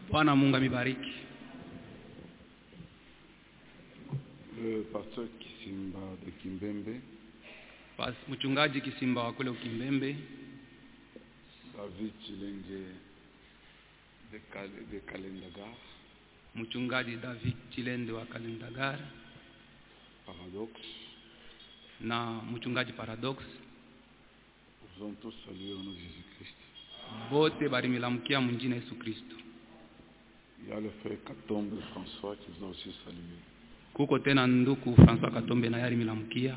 Bwana Mungu amibariki. Le pasteur Kisimba de Kimbembe, Mchungaji Kisimba wa kule Kimbembe, David Chilenge de Kalendagar, Mchungaji David Chilende wa Kalendagar, Paradox, na Mchungaji Paradox, vous ont tous salué au nom de Jésus-Christ. Bote barimilamkia munjina Yesu Kristo. Il y a le frère Katombe François qui vous a aussi salué. Kuko tena nduku François Katombe na yari milamkia.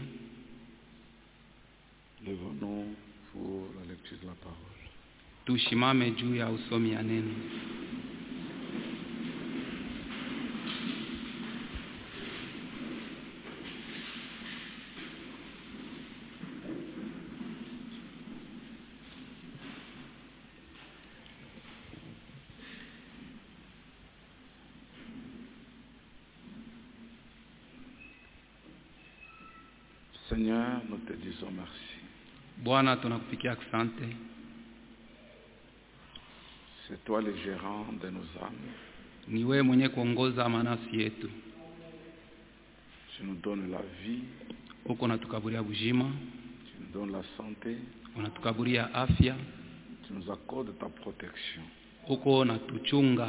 Lèvons-nous pour la lecture de la parole. Tushimame juu ya usomi ya neno. Seigneur, nous te disons merci. Bwana tunakupikia asante. C'est toi le gérant de nos âmes. Ni wewe mwenye kuongoza manafsi yetu. Tu nous donnes la vie. Uko unatukaburia bujima. Tu nous donnes la santé. Unatukaburia afya. Tu nous accordes ta protection. Uko unatuchunga.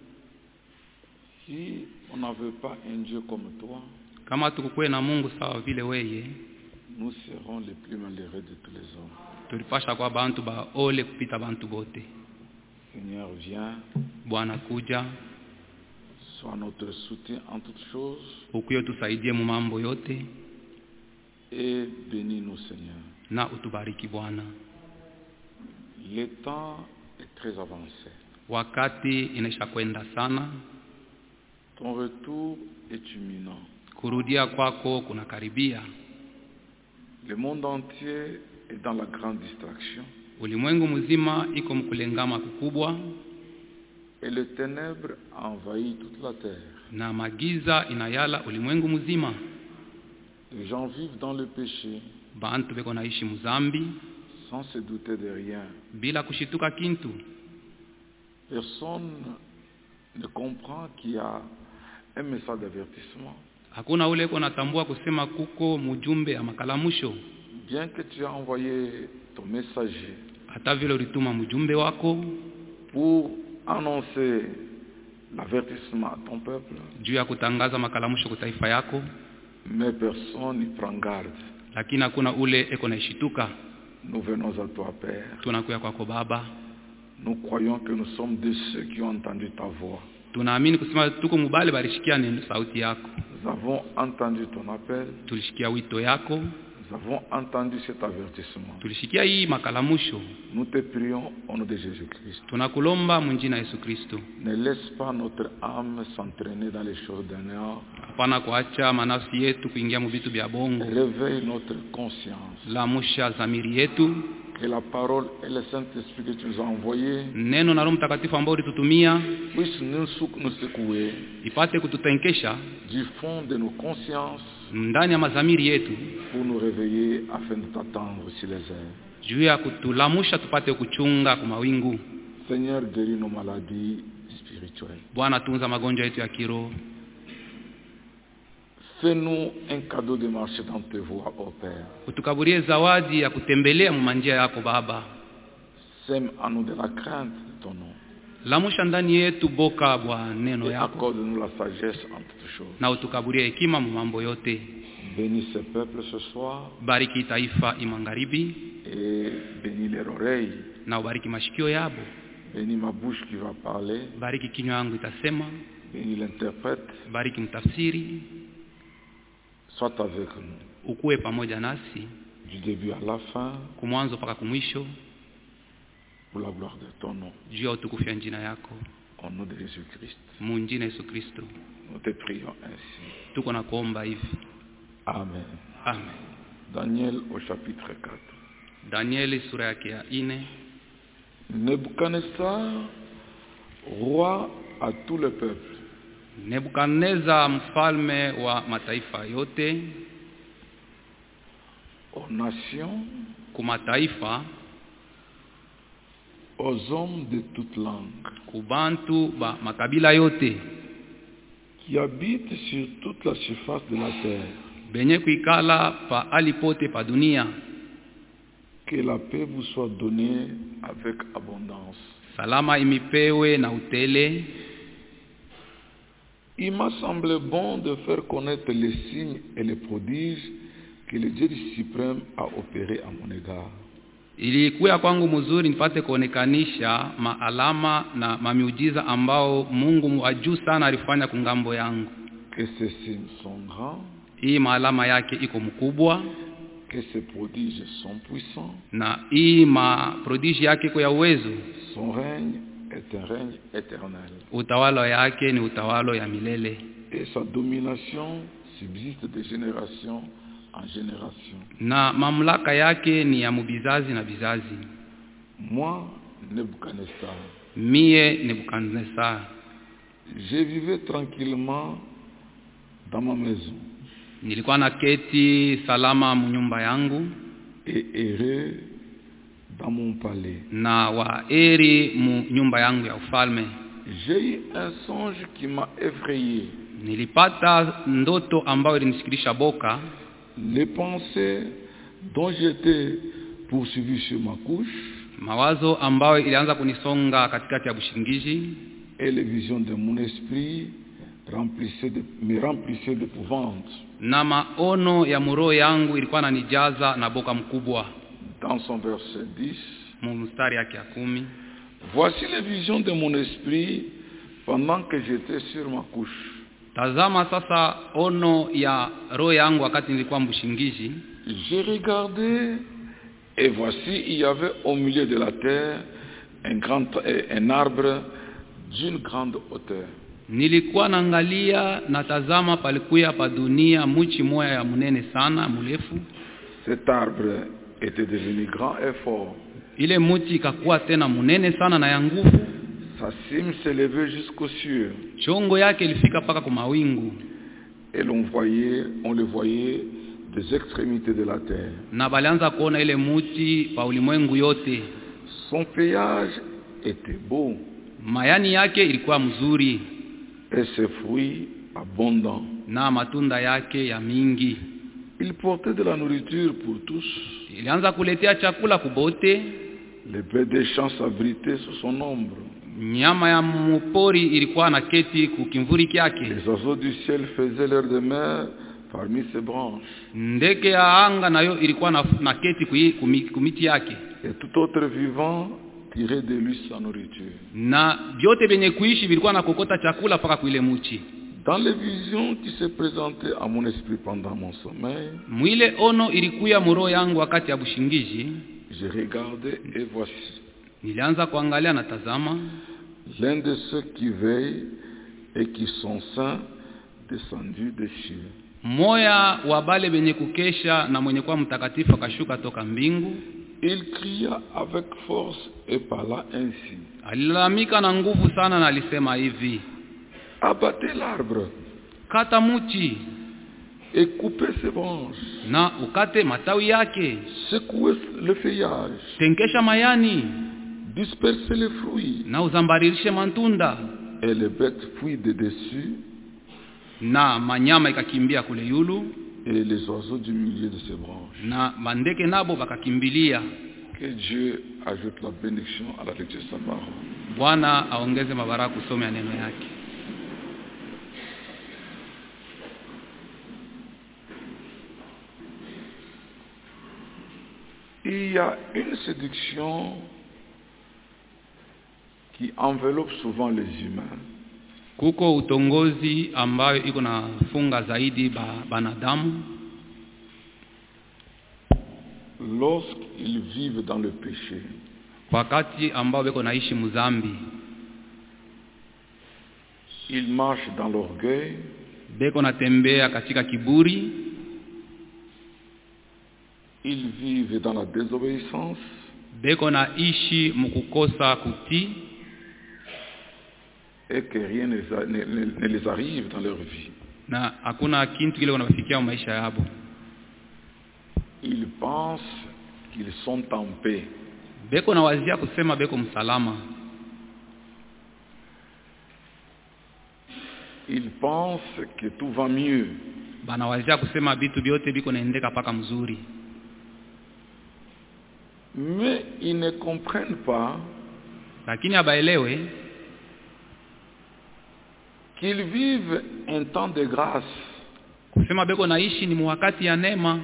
Si on n'avait pas un Dieu comme toi, kama tukukwe na Mungu sawa vile weye, nous serons les plus malheureux de tous les hommes. Tulipasha kwa bantu ba ole kupita bantu bote. Seigneur, viens. Bwana kuja. Sois notre soutien en toutes choses. Ukuyo tusaidie mu mambo yote. Et bénis-nous, Seigneur. Na utubariki Bwana. Le temps est très avancé. Wakati inaisha kwenda sana. Ton retour est imminent. Kurudia kwako kunakaribia. Le monde entier est dans la grande distraction. Ulimwengu mzima iko mkulengama kukubwa. Et le ténèbre envahit toute la terre. Na magiza inayala ulimwengu mzima. Les gens vivent dans le péché. Bantu beko naishi muzambi. Sans se douter de rien. Bila kushituka kintu. Personne ne comprend qu'il y a un message d'avertissement. Hakuna ule iko natambua kusema kuko mujumbe ya makalamusho. Bien que tu as envoyé ton messager. Hata vile ulituma mjumbe wako pour annoncer l'avertissement à ton peuple. Juu ya kutangaza makalamusho kwa taifa yako. Mais personne n'y prend garde. Lakini hakuna ule eko naishituka. Nous venons à toi, Père. Tunakuya kwako Baba. Nous croyons que nous sommes de ceux qui ont entendu ta voix. Tunaamini kusema tuko mubali barishikia neno sauti yako. Nous avons entendu ton appel. Tulishikia wito yako. Nous avons entendu cet avertissement. Tulishikia hii makalamusho. Nous te prions au nom de Jésus-Christ. Tunakulomba munjina Yesu Kristo. Ne laisse pas notre âme s'entraîner dans les choses d'un heure. Hapana kuacha manafsi yetu kuingia mu vitu vya bongo. Réveille notre conscience. Lamusha zamiri yetu. Que la parole et le Saint-Esprit que tu nous as envoyé neno na Roho Mtakatifu ambao ulitutumia puisse nous secouer ipate kututenkesha du fond de nos consciences ndani ya mazamiri yetu pour nous réveiller afin de t'attendre sur les airs. Juu ya kutulamusha tupate kuchunga kwa mawingu. Seigneur, guéris nos maladies spirituelles. Bwana tunza magonjwa yetu ya kiroho. Fais-nous un cadeau de marcher dans tes voies, ô Père. Utukaburie zawadi ya kutembelea manjia yako Baba. Sème en nous de la crainte de ton nom. Lamusha ndani yetu boka bwa neno yako. Accorde-nous la sagesse en toutes choses. Na utukaburie hekima mu mambo yote. Bénis ce peuple ce soir. Bariki taifa imangaribi. Et bénis leurs oreilles. Na ubariki mashikio yabo. Bénis ma bouche qui va parler. Bariki kinywa yangu itasema. Bénis l'interprète. Bariki mtafsiri. Sois avec nous. Ukue pamoja nasi. Du début à la fin. Kumwanzo mpaka kumwisho. Pour la gloire de ton nom. Juu ya utukufu ya jina yako. Au nom de Jésus-Christ. Munjina Yesu Kristo. Nous te prions ainsi. Tuko na kuomba hivi. Amen. Amen. Daniel au chapitre 4. Danieli sura yake ya 4. Nebuchadnezzar, roi à tout le peuple. Nebukadneza mfalme wa mataifa yote. Aux nations. Kumataifa. aux hommes de toute langue kubantu ba makabila yote qui habitent sur toute la surface de la terre, benye kuikala pa alipote pa dunia, que la paix vous soit donnée avec abondance. salama imipewe na utele. Il m'a semblé bon de faire connaître les signes et les prodiges que le Dieu suprême a opérés à mon égard. Ilikuwa kwangu mzuri nipate kuonekanisha maalama na mamiujiza ambao Mungu wa juu sana alifanya kungambo yangu. Que ces signes sont grands, Hii maalama yake iko mkubwa, que ces prodiges sont puissants. na hii prodige yake iko ya uwezo. Son règne est un règne éternel. Utawala yake ni utawala ya milele. Et sa domination subsiste de génération en génération. Na mamlaka yake ni ya mubizazi na bizazi. Moi, Nebuchadnezzar, Mie Nebukadnezar, je vivais tranquillement dans ma maison nilikuwa na keti salama mnyumba yangu et heureux dans mon palais. na waeri mnyumba yangu ya ufalme. J'ai eu un songe qui m'a effrayé. Nilipata ndoto ambayo ilinisikilisha boka. Les pensées dont j'étais poursuivi sur ma couche Mawazo ambayo ilianza kunisonga katikati ya bushingiji, et les visions de mon esprit me remplissaient d'épouvante. na maono ya muro yangu ilikuwa nanijaza na boka mkubwa. Dans son verset 10, Mstari yake ya 10, voici les visions de mon esprit pendant que j'étais sur ma couche. tazama sasa ono ya roho yangu wakati nilikuwa mbushingiji. J'ai regardé et voici il y avait au milieu de la terre un arbre d'une grande hauteur. Nilikuwa naangalia na tazama palikuya pa dunia mchi moya ya munene sana mrefu. Cet arbre était devenu grand et fort. Ile mti ikakuwa tena munene sana na ya nguvu. Sa cime s'élevait jusqu'aux cieux. Chongo yake ilifika paka kwa mawingu. Et on le voyait des extrémités de la terre. Na balianza kuona ile mti pa ulimwengu yote. Son feuillage était beau. Mayani yake ilikuwa mzuri. Et ses fruits abondants. Na matunda yake ya mingi. Il portait de la nourriture pour tous. Ilianza kuletea chakula kubote. Les bêtes des champs s'abritaient sous son ombre. Nyama ya mupori ilikuwa na keti kukimvuri kyake. Les oiseaux du ciel faisaient leur demeure parmi ses branches. Ndege ya anga nayo ilikuwa na keti kumiti yake. Et tout autre vivant tirait de lui sa nourriture. Na vyote vyenye kuishi vilikuwa na kokota chakula paka kuile muchi. Dans les visions qui se présentaient à mon esprit pendant mon sommeil, mwile ono ilikuya muro yangu wakati ya bushingiji. J'ai regardé et voici, nilianza kuangalia na tazama, l'un de ceux qui veillent et qui sont saints descendu des cieux. Moya wa bale benye kukesha na mwenye kuwa mtakatifu akashuka toka mbingu. Il cria avec force et parla ainsi. Alilalamika na nguvu sana na alisema hivi: abattez l'arbre, kata muti et coupez ses branches, na ukate matawi yake, secouez le feuillage, tenkesha mayani, dispersez les fruits, na uzambaririshe matunda. Et les bêtes fuient de dessus, na manyama ikakimbia kule yulu, et les oiseaux du milieu de ses branches. Na mandeke nabo bakakimbilia. Que Dieu ajoute la bénédiction à la lecture de sa parole. Bwana aongeze mabaraka kusoma neno yake. Il y a une séduction qui enveloppe souvent les humains. Kuko utongozi ambayo iko na funga zaidi banadamu. Lorsqu'ils vivent dans le péché, wakati ambao beko naishi muzambi, ils marchent dans l'orgueil, beko natembea katika kiburi, ils vivent dans la désobéissance, beko naishi mukukosa kutii, et que rien ne les arrive dans leur vie. Na hakuna kintu kile wanafikia maisha yabo. Ils pensent qu'ils sont en paix. beko na wazia kusema beko msalama. Ils pensent que tout va mieux. Bana wazia kusema vitu vyote biko naendeka paka mzuri. Mais ils ne comprennent pas Lakini abaelewe qu'ils vivent un temps de grâce. kusema beko naishi ni wakati ya neema.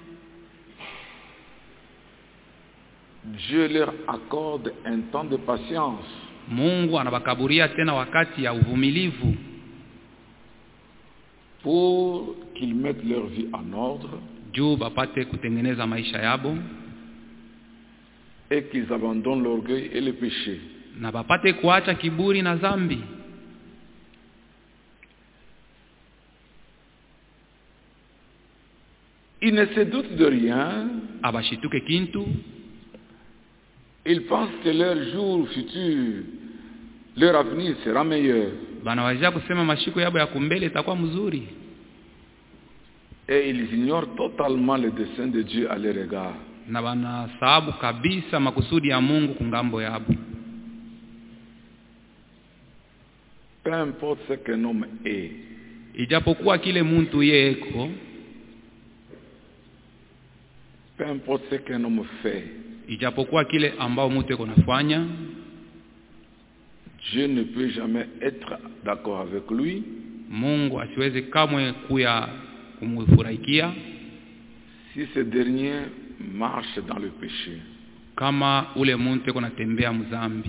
Dieu leur accorde un temps de patience. Mungu anabakaburia tena wakati ya uvumilivu pour qu'ils mettent leur vie en ordre juu bapate kutengeneza maisha yabo et qu'ils abandonnent l'orgueil et le péché. na bapate kuacha kiburi na dhambi. Ils ne se doutent de rien. Abashituke kintu. Ils pensent que leur jour futur, leur avenir sera meilleur. Banawazia kusema mashiko yabo ya kumbele itakuwa mzuri. Et ils ignorent totalement le dessein de Dieu à leur égard. Na banasahabu kabisa makusudi ya Mungu kungambo yabo. Peu importe ce qu'un homme est, ijapokuwa kile muntu yeko, peu importe ce qu'un homme fait, ijapokuwa kile ambao mtu eko nafanya, Dieu ne peut jamais être d'accord avec lui. Mungu asiweze kamwe kuya kumfurahikia si ce dernier marche dans le péché. Kama ule muntu eko natembea mzambi.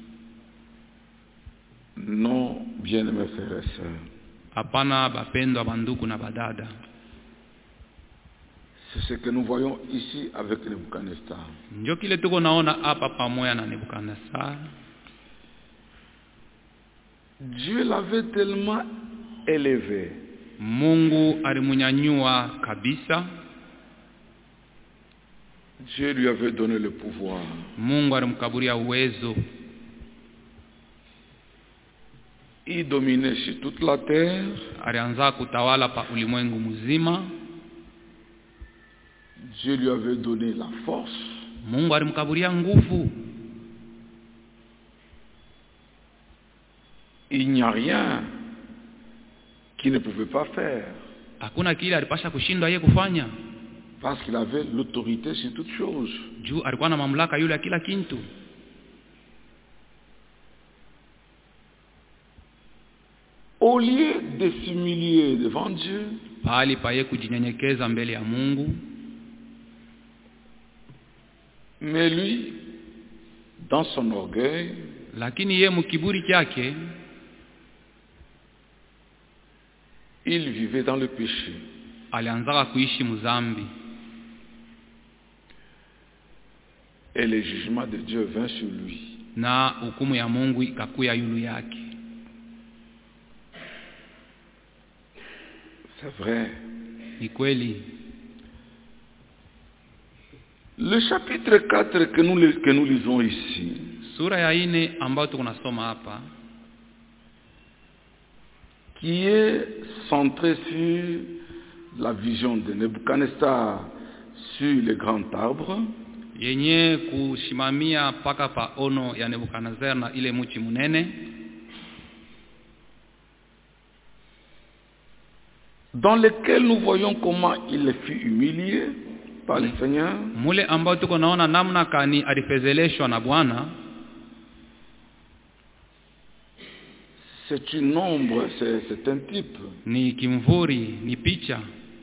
Non, bien-aimés frères et sœurs. Hapana bapendwa banduku na badada. C'est ce que nous voyons ici avec Nebuchadnezzar. Ndio kile tuko naona hapa pamoja na Nebuchadnezzar. Dieu l'avait tellement élevé. Mungu alimunyanyua kabisa. Dieu lui avait donné le pouvoir. Mungu alimkaburia uwezo. Il dominait sur toute la terre. Alianza kutawala pa ulimwengu mzima. Dieu lui avait donné la force. Mungu alimkaburia nguvu. Il n'y a rien qu'il ne pouvait pas faire. Hakuna kile alipasha kushindwa yeye kufanya. Parce qu'il avait l'autorité sur toutes choses. Juu alikuwa na mamlaka yule ya kila kitu. Au lieu de s'humilier devant Dieu, pali paye kujinyenyekeza mbele ya Mungu, mais lui, dans son orgueil, lakini yeye mkiburi chake, il vivait dans le péché. Alianza kuishi mzambi. Et le jugement de Dieu vint sur lui. Na hukumu ya Mungu ikakuya yulu yake. C'est vrai. Ni kweli. Le chapitre 4 que nous lisons ici, sura ya 4 ambayo tunasoma hapa, qui est centré sur la vision de Nebuchadnezzar sur le grand arbre, yenye kushimamia paka pa ono ya Nebuchadnezzar na ile mchi munene, dans lequel nous voyons comment il fut humilié par le Seigneur. Mule ambao tuko naona namna kani alifezeleshwa na Bwana. C'est une ombre, c'est un type. Ni kimvuri, ni picha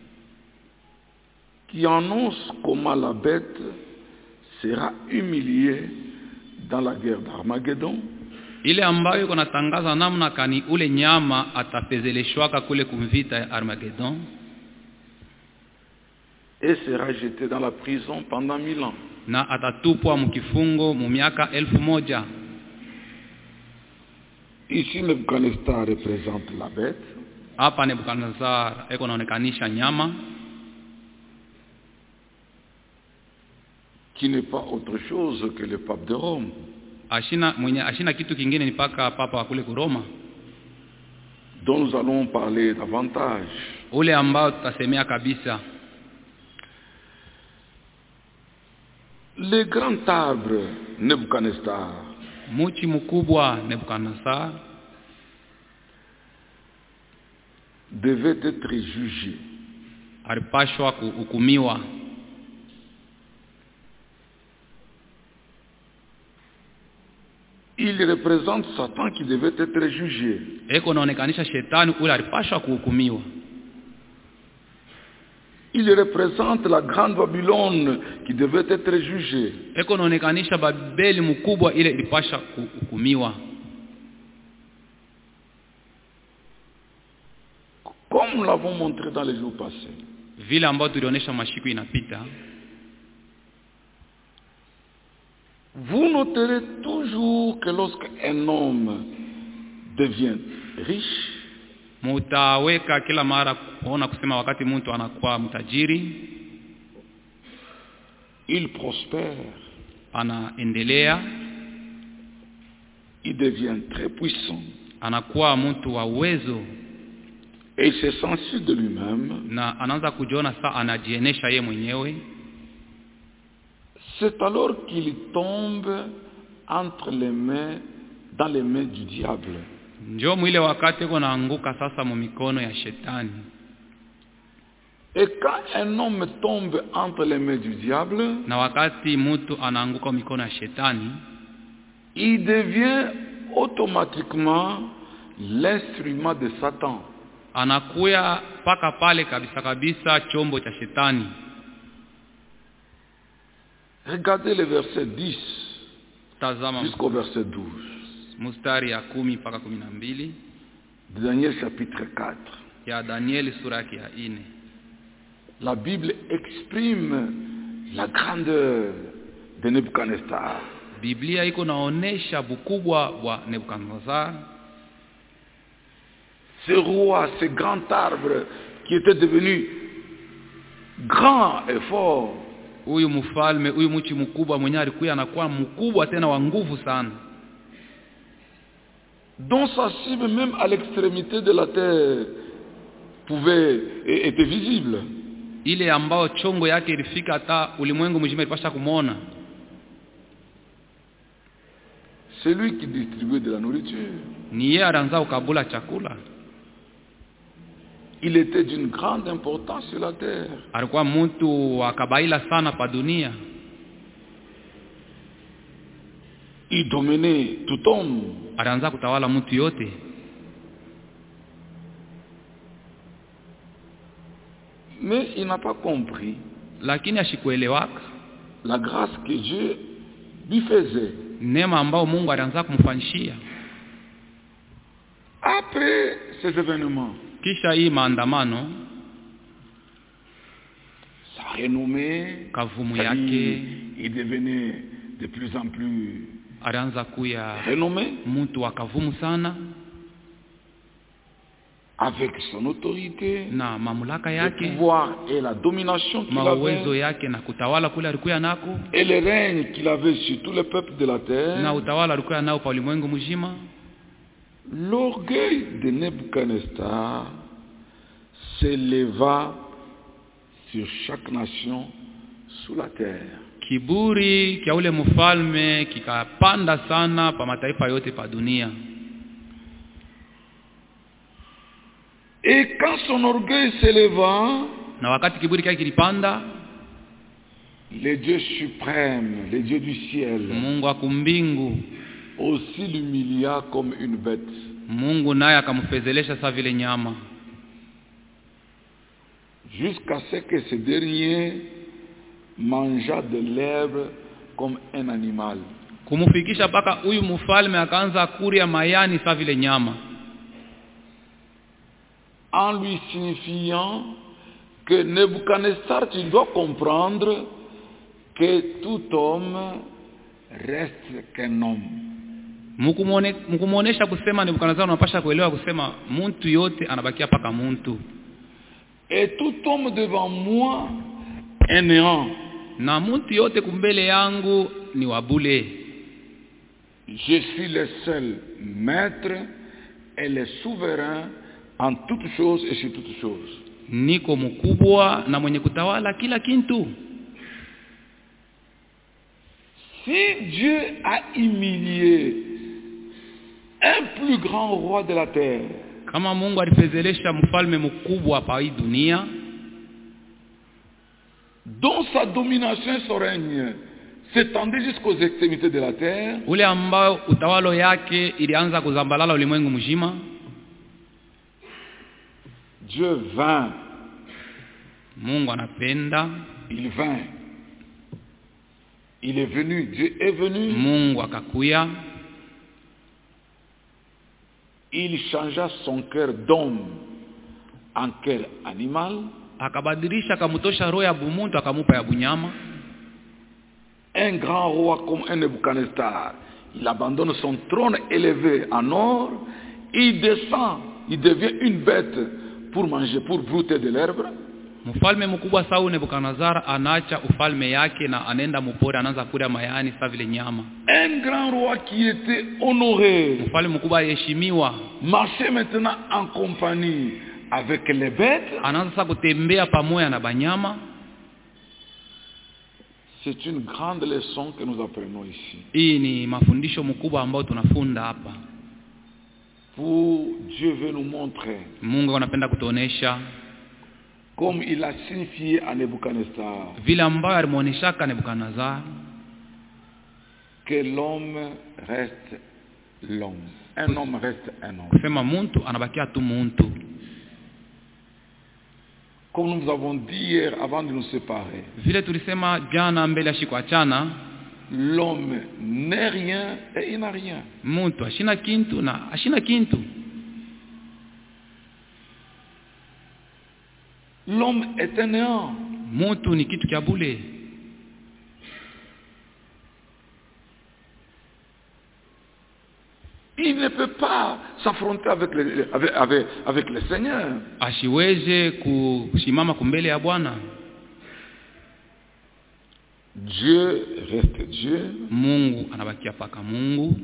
qui annonce comment la bête sera humiliée dans la guerre d'Armageddon. Ile ambayo iko natangaza namna kani ule nyama atafezeleshwaka kule kumvita ya Armageddon. Et sera jeté dans la prison pendant 1000 ans. Na atatupwa mkifungo mu miaka 1000. Ici, Nebuchadnezzar représente la bête. Hapa Nebuchadnezzar eko naonekanisha nyama, qui n'est pas autre chose que le pape de Rome. Ashina kitu kingine ni paka papa wa kule Roma, dont nous allons parler davantage. Ule ambao tutasemea kabisa. Le grand arbre Nebuchadnezzar Mchi mkubwa Nebukadnezar devait être jugé. alipashwa kuhukumiwa. Il représente Satan qui devait être jugé. Eko naonekanisha shetani ule alipashwa kuhukumiwa. Il représente la grande Babylone qui devait être jugée. Eko naonekanisha Babeli mkubwa ile ilipasha kuhukumiwa. Comme nous l'avons montré dans les jours passés. Vile ambao tulionyesha mashiku inapita. Vous noterez toujours que lorsqu'un homme devient riche, mutaweka kila mara kuona kusema wakati mtu anakuwa mtajiri, il prospère, anaendelea, il devient très puissant, anakuwa mtu wa uwezo, et il se sent sûr de lui-même, na anaanza kujiona saa anajienesha yeye mwenyewe. C'est alors qu'il tombe entre les mains, dans les mains du diable. Njoo mwile wakati uko naanguka sasa mu mikono ya shetani. Et quand un homme tombe entre les mains du diable, na wakati mtu anaanguka mikono ya shetani, il devient automatiquement l'instrument de Satan. Anakuya paka pale kabisa chombo cha shetani. Regardez le verset 10 Tazama jusqu'au verset 12. Mustari ya 10 mpaka 12. Daniel chapitre 4. Ya Daniel sura ya 4. La Bible exprime la grandeur de Nebuchadnezzar. Biblia iko naonesha bukubwa wa Nebukadnezar. Ce roi, ce grand arbre qui était devenu grand et fort. Huyu mfalme, huyu mchi mkubwa mwenye alikuwa anakuwa mkubwa tena wa nguvu sana. Dont sa cible même à l'extrémité de la terre était visible. Ile ambao chongo yake ilifika hata ulimwengu mzima ilipasha kumuona. C'est lui qui distribuait de la nourriture. Ni yeye anaanza ukabula chakula. Il était d'une grande importance sur la terre. Alikuwa mtu wa kabaila sana pa dunia. Il dominait tout homme. Alianza kutawala mtu yote. Mais il n'a pas compris. Lakini ashikuelewaka la grâce que Dieu lui faisait. Neema ambao Mungu alianza kumfanyishia. Après ces événements, kisha hii maandamano, sa renommée, kavumu yake, il devenait de plus en plus alianza kuya renommé, mtu wa kavumu sana, avec son autorité, na mamlaka le yake, pouvoir et la domination qu'il mawezo avait, yake na kutawala kule alikuwa nako, et le règne qu'il avait sur tous les peuples de la terre. na utawala alikuwa nao pa ulimwengu mzima. L'orgueil de Nebuchadnezzar s'éleva sur chaque nation sous la terre. Kiburi kia ule mfalme kikapanda sana pa mataifa yote pa dunia. Et quand son orgueil s'éleva, na wakati kiburi kile kilipanda, le Dieu suprême, le Dieu du ciel, Mungu akumbingu aussi l'humilia comme une bête. Mungu naye akamfezelesha sa vile nyama, jusqu'à ce que ce dernier mangeât de l'herbe comme un animal. Kumufikisha paka huyu mfalme akaanza kuria mayani sa vile nyama, en lui signifiant que Nebuchadnezzar, tu dois comprendre que tout homme reste qu'un homme. Mkumuonesha kusema Nebukadnezar unapasha kuelewa kusema mtu yote anabakia paka mtu. Et tout homme devant moi est néant. Na mtu yote kumbele yangu ni wabule. Je suis le seul maître et le souverain en toutes choses et sur toutes choses. Niko mkubwa na mwenye kutawala kila kitu. Si Dieu a humilié un plus grand roi de la terre, kama Mungu alifezelesha mfalme mkubwa hapa hii dunia, dont sa domination et son règne s'étendait jusqu'aux extrémités de la terre, ule ambao utawalo yake ilianza kuzambalala ulimwengu mzima, Dieu vint. Mungu anapenda, Il vint. Il est venu. Dieu est venu. Mungu akakuya, Il changea son cœur d'homme en cœur animal. akabadilisha, akamtosha roho ya bumuntu akamupa ya bunyama. Un grand roi comme un Nebuchadnezzar, il abandonne son trône élevé en or, il descend, il devient une bête pour manger, pour brouter de l'herbe. Mfalme mkubwa Sauli Nebukadnezar anaacha ufalme yake na anaenda mpori, anaanza kula mayani sawa vile nyama. Un grand roi qui était honoré, Mfalme mkubwa yeshimiwa, marchait maintenant en compagnie avec les bêtes. anaanza kutembea pamoja na banyama. C'est une grande leçon que nous apprenons ici. Hii ni mafundisho mkubwa ambao tunafunda hapa. Pour Dieu veut nous montrer, Mungu anapenda kutuonesha comme il a signifié à Nebuchadnezzar, vile ambayo alimuoneshaka Nebukadnezar, que l'homme reste l'homme. Un homme reste un homme. kusema muntu anabakia tu muntu. Comme nous avons dit hier avant de nous séparer, Vile tulisema jana mbele ya kuachana, l'homme n'est rien et il n'a rien. muntu ashina kintu na ashina kintu. L'homme est un néant. Muntu ni kitu kya bule. Il ne peut pas s'affronter avec le Seigneur. Ashiweze kusimama kumbele ya Bwana. Dieu reste Dieu. Mungu anabakia paka Mungu.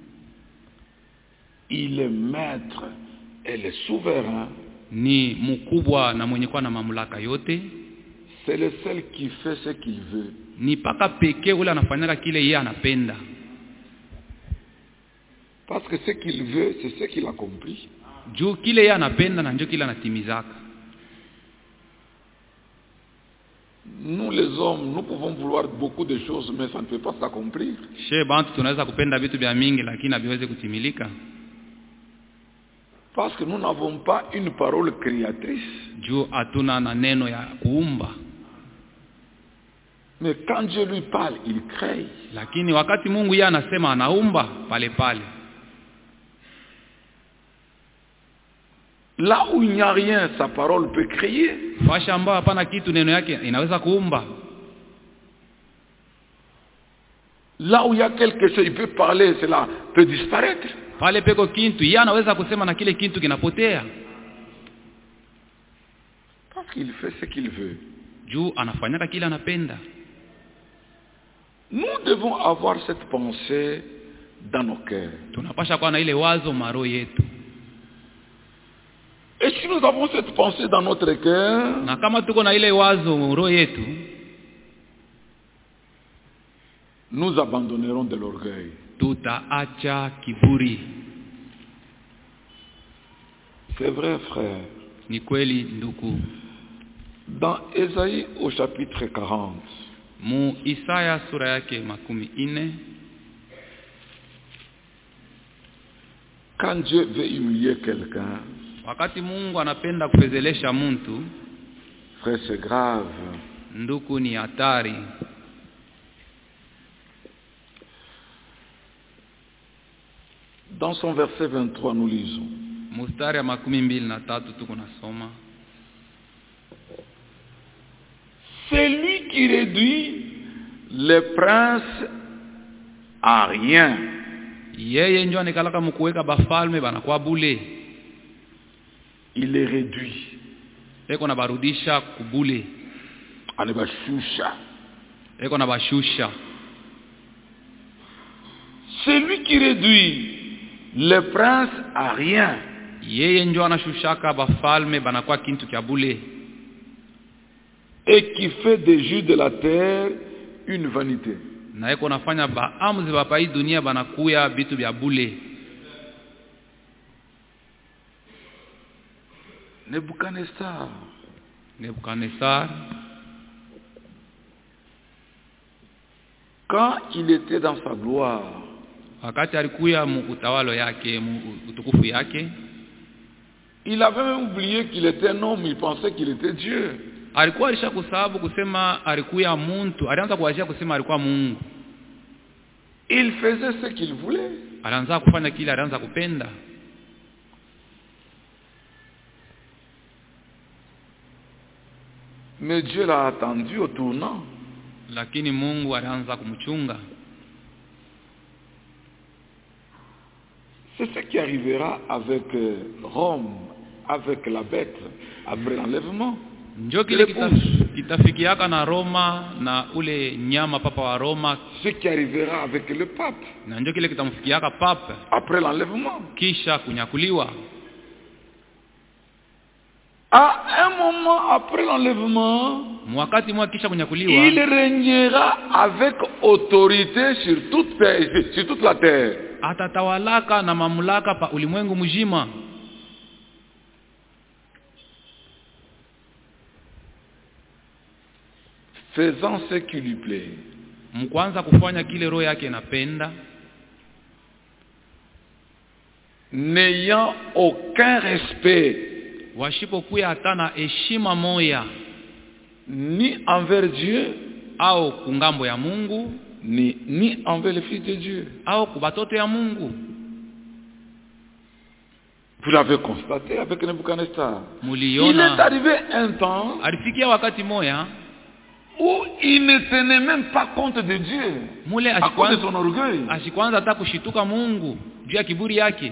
Il est maître et le souverain. Ni mkubwa na mwenye kuwa na mamlaka yote. C'est le seul qui fait ce qu'il veut. Ni paka pekee ule anafanyaka kile yeye anapenda. Parce que ce qu'il veut, c'est ce qu'il accomplit. Juu kile yeye anapenda na ndio kile anatimizaka. Nous les hommes, nous pouvons vouloir beaucoup de choses, mais ça ne peut pas s'accomplir. She bantu tunaweza kupenda vitu vya mingi lakini haviwezi kutimilika. Parce que nous n'avons pas une parole créatrice. Juu hatuna na neno ya kuumba. Mais quand Dieu lui parle, il crée. Lakini wakati Mungu yeye anasema anaumba pale pale. Là où il n'y a rien, sa parole peut créer. Fasha ambao hapana kitu, neno yake inaweza kuumba. Là où il y a quelque chose, il peut parler, cela peut disparaître. Pale peko kintu, yeye anaweza kusema na kile kintu kinapotea. Parce qu'il fait ce qu'il veut. Juu anafanyaka kile anapenda. Nous devons avoir cette pensée dans nos cœurs. Tunapasha kuwa na ile wazo maro yetu. Et si nous avons cette pensée dans notre cœur, Na kama tuko na ile wazo roho yetu, nous abandonnerons de l'orgueil. tutaacha kiburi. C'est vrai, frère. Ni kweli ndugu. Dans Ésaïe au chapitre 40, Mu Isaya sura yake 40, quand Dieu veut humilier quelqu'un, wakati Mungu anapenda kufezelesha muntu, frère, c'est grave. ndugu, ni hatari. Dans son verset 23, nous lisons: Mustari ya 23 tuko nasoma. C'est lui qui réduit les princes à rien. Yeye ndio anikalaka mkuweka bafalme banakuwa bule. Il les réduit. Eko na barudisha kubule. Anebashusha. Eko na bashusha. C'est lui qui réduit les princes à rien. Yeye ndio anashushaka bafalme banakuwa kintu kya bule. Et qui fait des jus de la terre une vanité. Na yeko nafanya baamuzi bapa hii dunia banakuya bitu bya bule. Nebuchadnezzar, quand il était dans sa gloire, wakati alikuya mu utawalo yake, mu utukufu yake, il avait même oublié qu'il était un homme, il pensait qu'il était Dieu. Alikuwa alishakusahabu kusema alikuya muntu, alianza kuwazia kusema alikuwa Mungu. Il faisait ce qu'il voulait. Alianza kufanya kile alianza kupenda. Mais Dieu l'a attendu au tournant. Lakini Mungu alianza kumchunga. C'est ce qui arrivera avec Rome, avec la bête, après l'enlèvement. Ndio kile kitafikiaka na Roma na ule nyama papa wa Roma. Ce qui arrivera avec le pape. Na ndio kile kitamfikiaka papa après l'enlèvement. Kisha kunyakuliwa. À un moment après l'enlèvement, wakati mwa kisha kunyakuliwa, il régnera avec autorité sur toute la terre. Atatawalaka na mamlaka pa ulimwengu mzima. Faisant ce qui lui plaît. Mkwanza kufanya kile roho yake inapenda. N'ayant aucun respect. Washipokuya hatana heshima moya. Ni envers Dieu. Au kungambo ya Mungu. Ni envers le Fils de Dieu. Au kubatoto ya Mungu. Vous l'avez constaté avec Nebuchadnezzar. Muliona. Il est arrivé un temps. Alifikia wakati moya. Où il ne tenait même pas compte de Dieu. Mule à cause de son orgueil. Ashikwanza hata kushituka Mungu juu ya kiburi yake.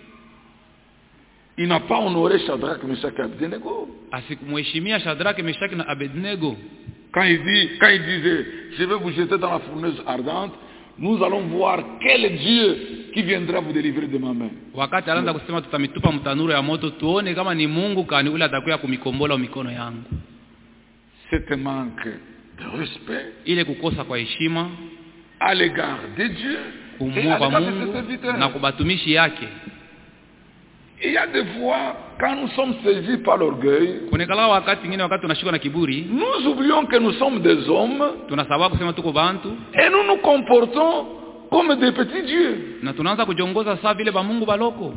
Il n'a pas honoré Shadrach, Meshach et Abednego. Asikumheshimia Shadrach, Meshach na Abednego. Quand il disait, je vais vous jeter dans la fournaise ardente, nous allons voir quel Dieu qui viendra vous délivrer de ma main. Wakati alianza kusema tutamitupa mtanuru ya moto tuone kama ni Mungu kani ule atakuya kumikombola mikono yangu. C'est un manque de respect. Ile kukosa kwa heshima à l'égard de Dieu et à l'égard de ses serviteurs. Na kubatumishi yake. Il y a des fois quand nous sommes saisis par l'orgueil, kunekala wakati ngine wakati tunashikwa na kiburi, nous oublions que nous sommes des hommes. Tunasahau kusema tuko bantu et nous nous comportons comme des petits dieux. Na tunaanza kujongoza sawa vile ba Mungu baloko.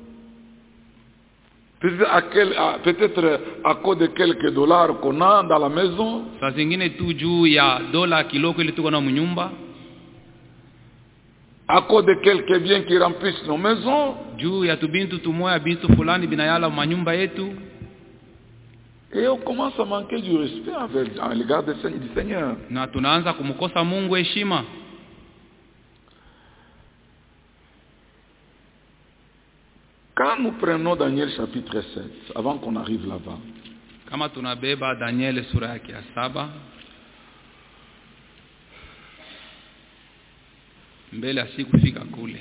Peut-être à cause de quelques dollars qu'on a dans la maison. Saa zingine tu juu ya dola kiloko ile tuko na mnyumba. À cause de quelques biens qui remplissent nos maisons. Juu ya tubintu tumoya bintu fulani binayala manyumba yetu. Et on commence à manquer du respect à l'égard du Seigneur. Na tunaanza kumkosa Mungu heshima. Quand nous prenons Daniel chapitre 7, avant qu'on arrive là-bas, kama tunabeba Daniel sura yake ya 7, mbele asikufika kule.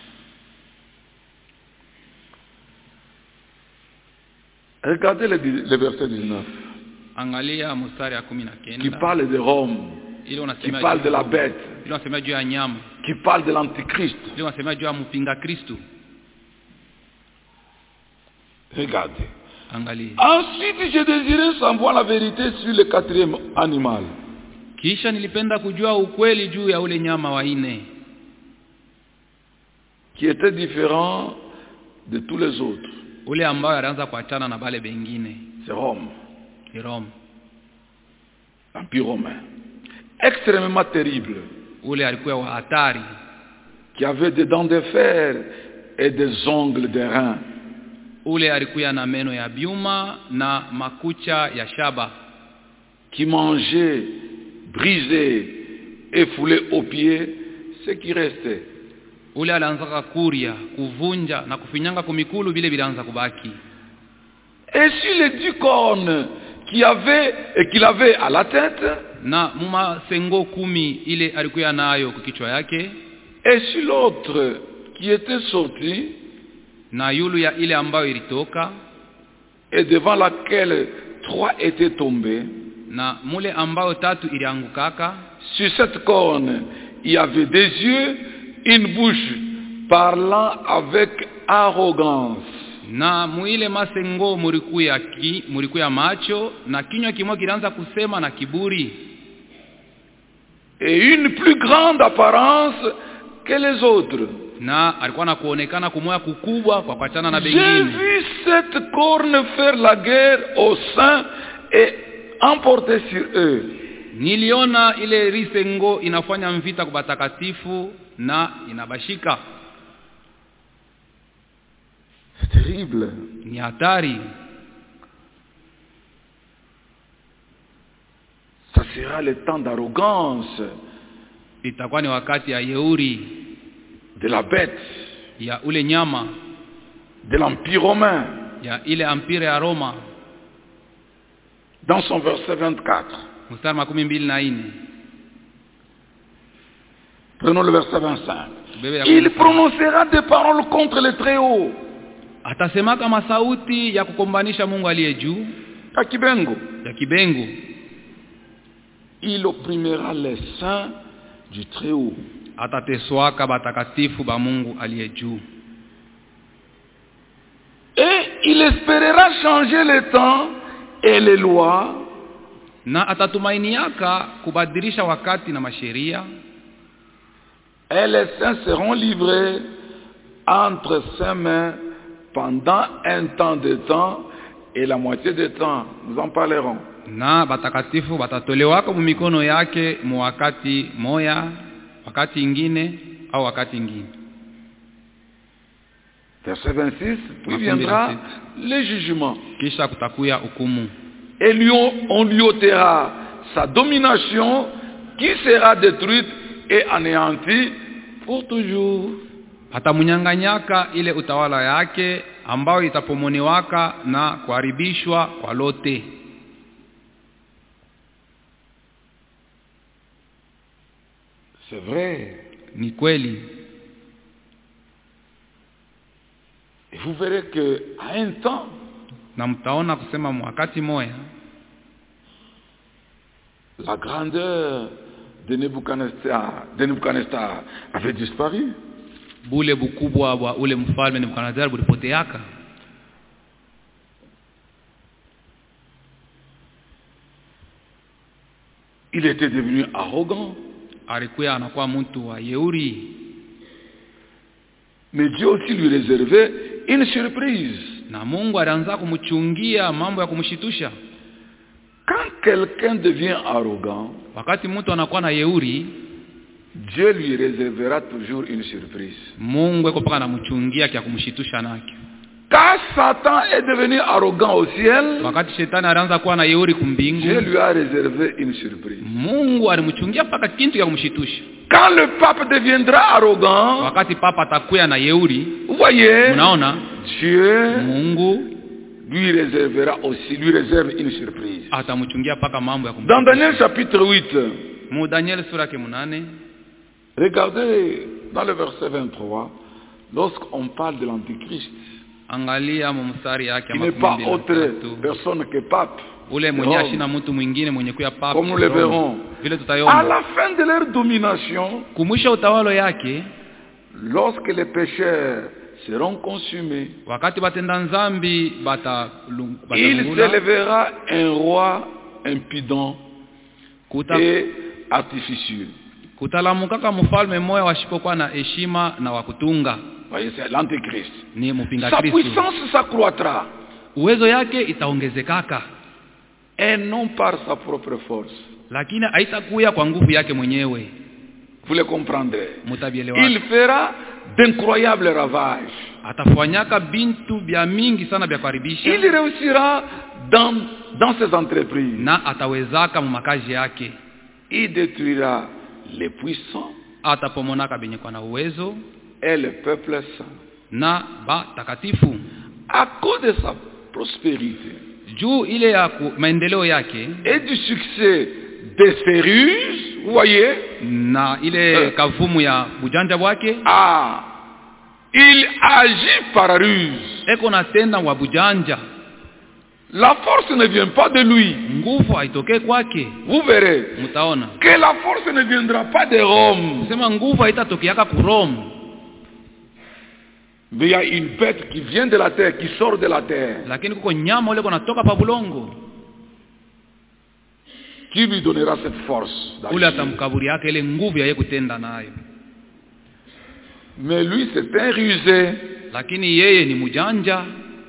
Regardez le verset 19. Angalia mstari ya 19. Qui parle de Rome. Qui parle de la bête. Ile unasema juu ya nyama. Qui parle de l'antichrist. Ile unasema juu ya mpinga Kristo. Regardez. Angalia. Ensuite, j'ai désiré savoir la vérité sur le quatrième animal. Kisha nilipenda kujua ukweli juu ya ule nyama wa nne. Qui était différent de tous les autres. Ule ambao alianza kuachana na bale bengine. C'est Rome. C'est Rome. L'Empire romain. Extrêmement terrible. Ule alikuwa wa hatari. Qui avait des dents de fer et des ongles de rein. Ule alikuwa na meno ya biuma na makucha ya shaba. Qui mangeait, brisait et foulait aux pieds ce qui restait. Ule alianza kuria, kuvunja na kufinyanga kumikulu vile vilianza kubaki. Et sur les 10 cornes qu'il avait à la tête, na muma sengo 10 ile alikuwa nayo kwa kichwa yake, et sur l'autre qui était sorti, na yulu ya ile ambayo ilitoka, et devant laquelle 3 étaient tombés, na mule ambayo 3 iliangukaka, sur cette corne il y avait des yeux, une bouche parlant avec arrogance. Na muile masengo murikuya macho na kinywa kimoja kilianza kusema na kiburi. Et une plus grande apparence que les autres. Na alikuwa na kuonekana kumoya kukubwa kwa kuachana na J'ai bengine. vu cette corne faire la guerre aux saints et emporter sur eux. Niliona ile risengo inafanya mvita kwa batakatifu na inabashika. C'est terrible. Ni hatari. Ça sera le temps d'arrogance Itakuwa ni wakati ya yeuri de la bête, ya ule nyama de l'Empire romain. ya ile empire ya Roma. Dans son verset 24. Mstari 24. Prenons le verset 25. Bebe ya Il kwanza. prononcera des paroles contre le Très-Haut. Atasema kama sauti ya kukombanisha Mungu aliye juu À Kibengo. ya kibengu. Il opprimera les saints du Très-Haut. Atateswaka batakatifu ba Mungu aliye juu. Et il espérera changer les temps et les lois. Na atatumainiaka kubadilisha wakati na masheria. Et les saints seront livrés entre ses mains pendant un temps de temps et la moitié de temps. Nous en parlerons. Na batakatifu batatolewaka mu mikono yake mu wakati moya, wakati ingine au wakati ingine. Verset 26, puis viendra le jugement. Kisha kutakuya hukumu. Et on lui ôtera sa domination qui sera détruite et anéantie pour toujours. Atamunyanganyaka ile utawala yake ambao itapomoniwaka na kuharibishwa kwa lote. C'est vrai. Ni kweli. Et vous verrez que à un temps, Na mtaona kusema wakati moya la grandeur de Nebuchadnezzar avait disparu. bule bukubwa wa ule mfalme Nebukadnezar bulipoteaka. Il était devenu arrogant. Alikuwa anakuwa mtu wa yeuri. Mais Dieu aussi lui réservait une surprise. Na Mungu alianza kumchungia mambo ya kumshitusha. Quand quelqu'un devient arrogant, Wakati mtu anakuwa na yeuri, Dieu lui réservera toujours une surprise. Mungu yuko paka anamchungia kia kumshitusha nake. Quand Satan est devenu arrogant au ciel, Wakati shetani alianza kuwa na yeuri kumbingu, Dieu lui a réservé une surprise. Mungu alimchungia paka kintu ya kumshitusha. Quand le pape deviendra arrogant, Wakati papa atakuya na yeuri, vous voyez, mnaona Dieu Mungu lui réserve une surprise. atamchungia paka mambo ya Dans kumshitusha. Daniel chapitre 8, Mu Daniel sura ya 8, regardez dans le verset 23, lorsqu'on parle de l'Antichrist, angalia mu mstari yake qui n'est pas autre 23. personne que pape. Ule mwenye ashina mtu mwingine mwenye kuya papa. Comme nous le verrons. Vile À tutayoma. la fin de leur domination, Kumwisha utawalo yake, lorsque les pécheurs seront consumés, wakati batenda nzambi il batalungula, s'élèvera un roi impudent kuta et artificieux. kutalamukaka mfalme moya washipokuwa na heshima na wakutunga. Voyez, c'est l'Antéchrist. Ni mpinga Sa Kristo. puissance s'accroîtra Uwezo yake itaongezekaka, et non par sa propre force. lakini haitakuya kwa nguvu yake mwenyewe. Vous le comprendrez. Mutabielewa. Il fera d'incroyables ravages. Atafanyaka bintu bya mingi sana bya kuharibisha. Il réussira dans ses entreprises. Na atawezaka mu makazi yake. Il détruira les puissants Atapomonaka benye kwa na uwezo et le peuple saint. na ba takatifu. À cause de sa prospérité Juu ile ya maendeleo yake et du succès de ses ruses, vous voyez, na ile kavumu ya bujanja wake, il agit par ruse. eko na tenda wa bujanja. La force ne vient pas de lui. Nguvu haitokee kwake. Vous verrez Mtaona que la force ne viendra pas de Rome. sema nguvu haitatokeaka ku Rome. Mais il y a une bête qui vient de la terre, qui sort de la terre, Lakini kuko nyama ule kunatoka pa bulongo. qui lui donnera cette force Ule d'agir. atamkaburi yake ile nguvu ya yeye kutenda nayo. Mais lui, c'est un rusé. Lakini yeye ni mjanja.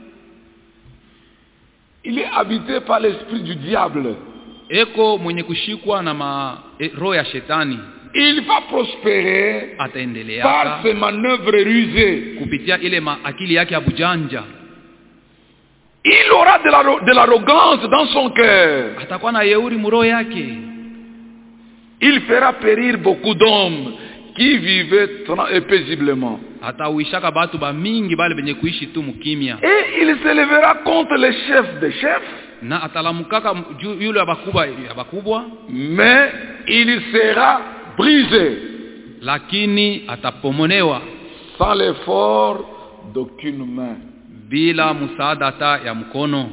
Il est habité par l'esprit du diable. Eko mwenye kushikwa na roho ya shetani. Il va prospérer par Ataendeleaka ses manœuvres rusées. kupitia ile akili yake ya bujanja. Il aura de l'arrogance dans son cœur. Atakuwa na yeuri mroho yake. Il fera périr beaucoup d'hommes qui vivaient paisiblement. Atauishaka batu ba mingi bale benye kuishi tu mukimya. Et il s'élèvera contre les chefs des chefs. Na atalamukaka yule abakubwa. Mais il sera brisé. Lakini atapomonewa sans l'effort d'aucune main. bila msaada hata ya mkono.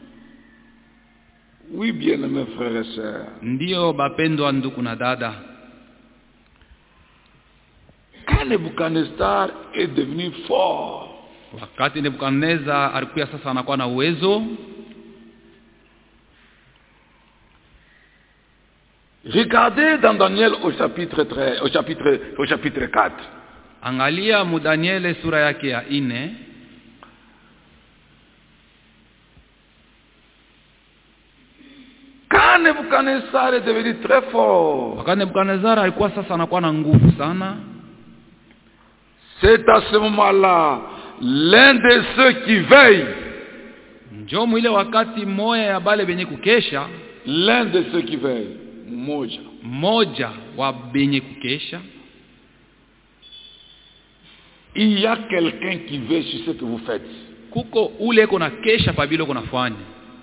Oui, bien-aimés frères et sœurs. Ndio bapendwa ndugu na dada. Quand Nebuchadnezzar est devenu fort, Wakati Nebukadneza alikuwa sasa anakuwa na uwezo, regardez dans Daniel au chapitre 4. angalia mu Daniele sura yake ya 4. Quand Nebuchadnezzar est devenu très fort, Wakati Nebukadnezar alikuwa sasa anakuwa na nguvu sana, c'est à ce moment-là l'un de ceux qui veillent, njoo mwile wakati moya ya bale benye kukesha, l'un de ceux qui veillent, moja wa benye kukesha, il y a quelqu'un qui veille sur ce que vous faites. kuko ule kuna kesha pabilo kuna fanya.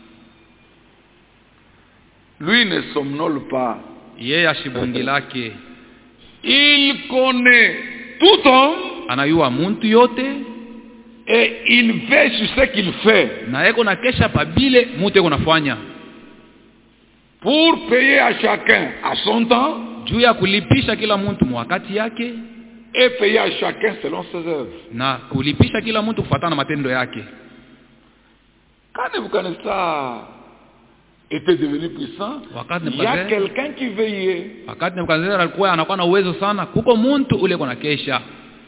Lui ne somnole pas. Yeye ashibungi lake. Il connaît tout homme Anayua muntu yote et il veille sur ce qu'il fait na yeko na kesha pabile mute kuna fanya. pour payer à chacun à son temps Juu ya kulipisha kila muntu mwakati yake et payer à chacun selon ses œuvres. na kulipisha kila mtu kufuatana na matendo yake. Quand Nebuchadnezzar était devenu puissant, il y a quelqu'un qui veillait. Wakati Nebukadnezar alikuwa anakuwa na uwezo sana, kuko muntu ule kuna kesha.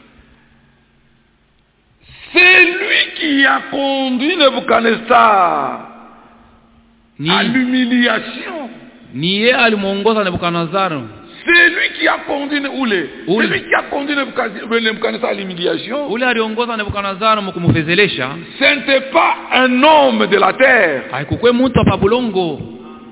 C'est lui qui a conduit Nebuchadnezzar à l'humiliation. Ni yeye alimuongoza Nebukadnezar. C'est lui qui a conduit C'est lui qui a conduit Nebuchadnezzar à l'humiliation. Ule aliongoza Nebukadnezar mkumfezelesha. Ce n'était pas un homme de la terre. Haikukwe mtu hapa bulongo.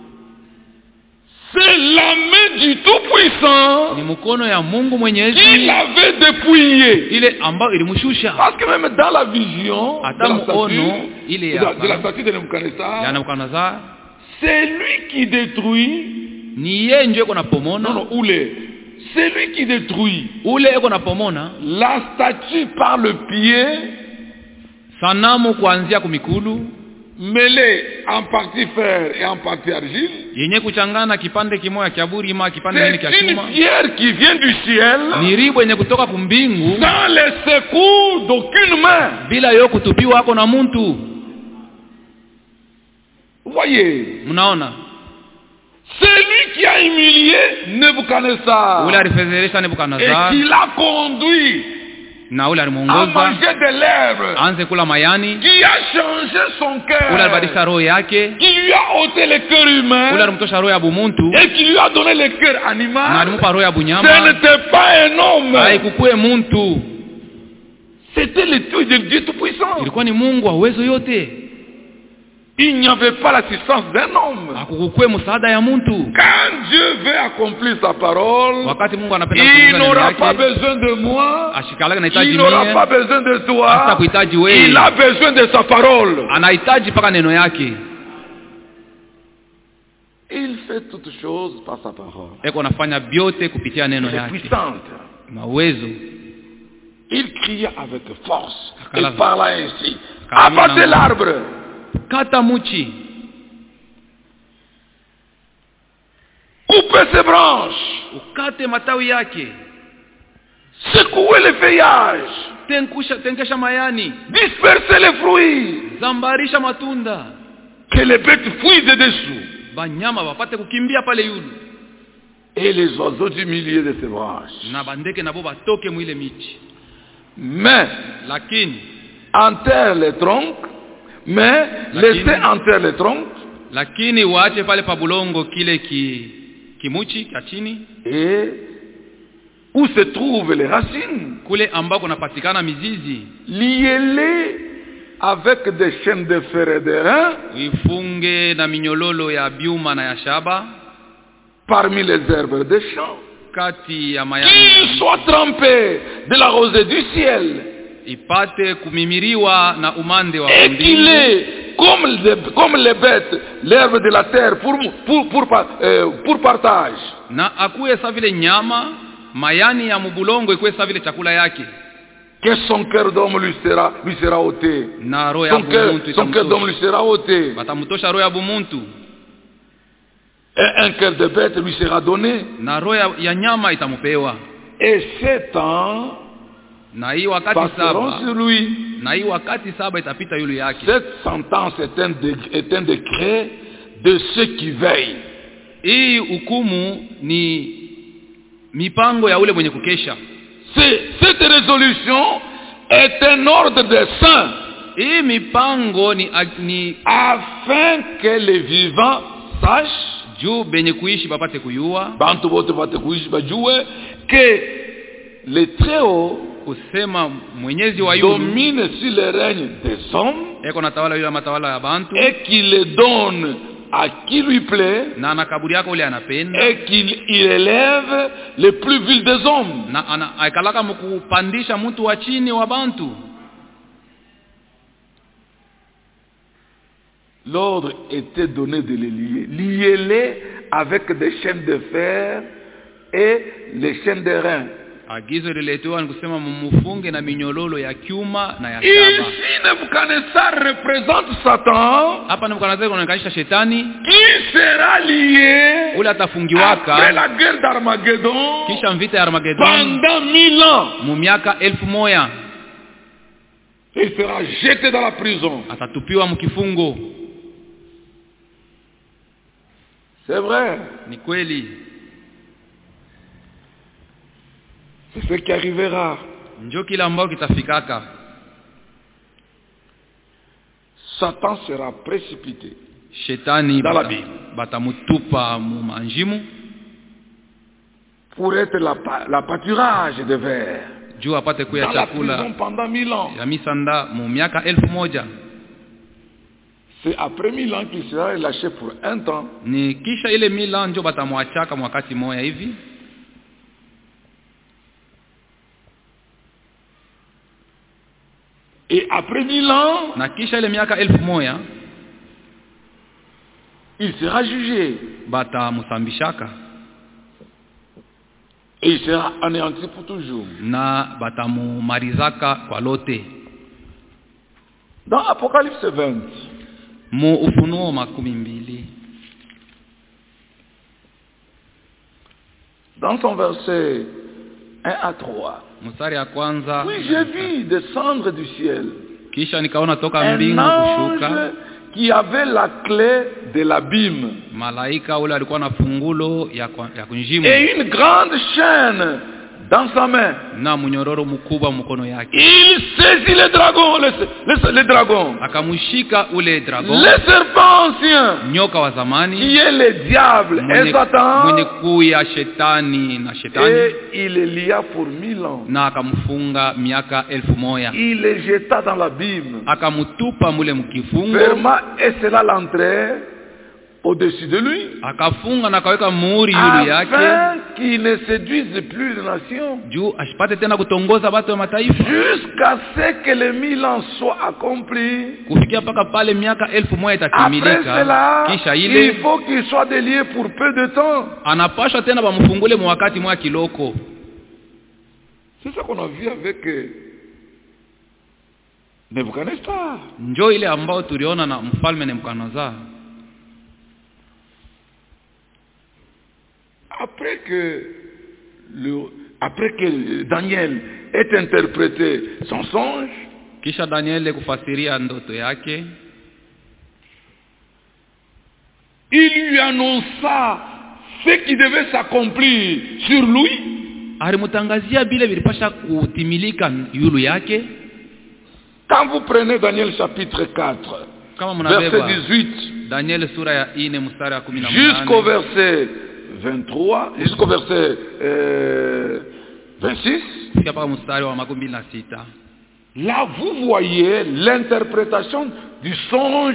C'est la main du Tout-Puissant Ni mkono ya Mungu Mwenyezi qui l'avait dépouillé. ile ambayo ilimshusha. Parce que même dans la vision de la statue de Nebukadnezar, c'est lui qui détruit. ni yeye ndio kuna pomona. C'est lui qui détruit Ule eko na pomona la statue par le pied, sanamu kuanzia kumikulu, mêlée en partie fer et en partie argile. yenye kuchangana kipande kimoja kia burima kipande kingine kia C'est une chuma. pierre qui vient du ciel Ni ribo yenye kutoka kumbingu sans le secours d'aucune main. bila yo kutupiwa hako na muntu. Voyez, Mnaona? c'est lui qui a humilié Nebuchadnezzar Ule alifezeresha et Nebukadnezar qui l'a conduit na ule à alimuongoza manger de l'herbe, anze kula mayani. qui a changé son Ule cœur, alibadilisha roho yake. qui lui a ôté le cœur Ule humain alimtosha roho ya bumuntu et qui lui a donné le cœur na animal. alimupa roho ya Ce bunyama. n'était pas un homme, Haikukue muntu, c'était le Dieu Tout-Puissant. ilikuwa ni Mungu wa uwezo yote. Il n'y avait pas l'assistance d'un homme. Hakukukue msaada ya muntu. Quand Dieu veut accomplir sa parole, Wakati Mungu anapenda il kutimiza neno n'aura pas lake, besoin de moi, ashikalaka anahitaji il n'aura pas mie, besoin de hata toi, kuhitaji wewe. il a besoin de sa parole. Anahitaji paka neno yake. Il fait toutes choses par sa parole. Eko anafanya vyote kupitia neno Elle est yake. puissante. Mawezo. Il cria avec force et Akala- parla ainsi. Akala- Abattez l'arbre. kata muchi, couper ses branches, ukate matawi yake, secouer les feuillages, tenkesha mayani, disperser les fruits, zambarisha matunda, que les bêtes fuient de dessous, banyama wapate kukimbia pale yulu, et les oiseaux du milieu de ces branches. na bandeke nabo batoke mwile miti. Mais Lakini enterre les troncs, mais laissez enterrer les troncs, lakini waache pale pa bulongo kile kimuchi cha chini, et où se trouvent les racines, kule ambako napatikana mizizi, liez-les avec des chaînes de fer et de rein uifunge na minyololo ya biuma na ya shaba parmi les herbes des champs, kati ya qu'ils mayani, soient trempés de la rosée du ciel, ipate kumimiriwa na umande wa et qu'il mbingu, ait comme les bêtes l'herbe de la terre pour partage. na akuwe sa vile nyama mayani ya mubulongo ikuwe sa vile chakula yake, Que son cœur d'homme lui sera ôté. na roho ya Son cœur bumuntu d'homme lui sera ôté. batamutosha roho ya bumuntu, Et un cœur de bête lui sera donné. na roho ya nyama itamupewa. Et 7 ans Na hii wakati passeront saba, sur lui. na hii wakati saba itapita yule yake. Cette sentence est un décret de ceux qui veillent. Hii hukumu ni mipango ya ule mwenye kukesha. Cette résolution est un ordre des saints, Hii mipango ni afin que les vivants sachent, juu benye kuishi bapate kuyua, bantu bote bate kuishi bajue, que le Très-Haut kusema Mwenyezi wa yulu domine sur le règne des hommes eko na tawala yule matawala ya bantu, et qu'il les donne à qui lui plaît, na anakaburi yako ule anapenda, et qu'il élève les plus vils des hommes. na aikalaka mkupandisha mtu wa chini wa bantu. L'ordre était donné de les lier. Liez-les avec des chaînes de fer et les chaînes de rein. Agizo liletewa ni kusema mumufunge na minyololo ya kyuma na ya shaba. Ici, Nebuchadnezzar représente Satan, Hapa Nebukadnezar anaonyesha shetani qui sera lié ule après atafungiwaka la guerre d'Armageddon kisha vita ya Armageddon pendant 1000 ans. mu miaka 1000. Il sera jeté dans la prison. Atatupiwa mkifungo. C'est vrai. Ni kweli, C'est ce qui arrivera. njo kila ambao kitafikaka. Satan sera précipité Shetani dans la Bible batamutupa mu manjimu pour être la pâturage de vers juu apate kuya dans la chakula prison pendant 1000 ans. ya misanda mu miaka 1000. C'est après 1000 ans qu'il sera relâché pour un temps. Ni kisha ile 1000 njo batamwachaka mwakati moya hivi. Et après 1000 ans, Na kisha ile miaka 1000 il sera jugé. batamusambishaka Et il sera anéanti pour toujours. na batamumarizaka kwa lote. Dans Apocalypse 20, Mu Ufunuo 12 dans son verset 1 à 3, mstari ya kwanza, oui, j'ai vu descendre du ciel kisha nikaona toka un mbingu kushuka ange qui avait la clé de l'abîme malaika ule alikuwa na fungulo ya kunjimu et une grande chaîne dans sa main. na munyororo mkubwa mkono yake. Il saisit le dragon, le dragon, Akamushika ule dragon, le serpent ancien, nyoka wa qui zamani, est le diable et Satan, mwenye kuu ya shetani na shetani, et il le lia pour 1000 ans. na akamfunga miaka 1000. Il le jeta dans l'abîme, Akamutupa mule mkifungo, ferma et cela l'entrée au-dessus de lui, akafunga na akaweka muhuri yule yake afin qu'il ne séduise plus les nations, juu asipate tena kutongoza watu wa mataifa, jusqu'à ce que les 1000 ans soient accomplis. kufikia mpaka pale miaka 1000 Après itatimilika. cela, Kisha il ile faut qu'il soit délié pour peu de temps. anapashwa tena bamfungule mu wakati mwa kiloko. C'est ça qu'on a vu avec Nebuchadnezzar. Njoo ile ambao tuliona na mfalme Nebukadnezar. Après que Daniel ait interprété son songe, kisha Daniel kufasiria ndoto yake, il lui annonça ce qui devait s'accomplir sur lui. Alimutangazia bile bilipasha kutimilika yulu yake. Quand vous prenez Daniel chapitre 4, verset 18, Daniel sura ya 4 mstari wa 18 jusqu'au verset 23, jusqu'au verset 26, là vous voyez l'interprétation du songe,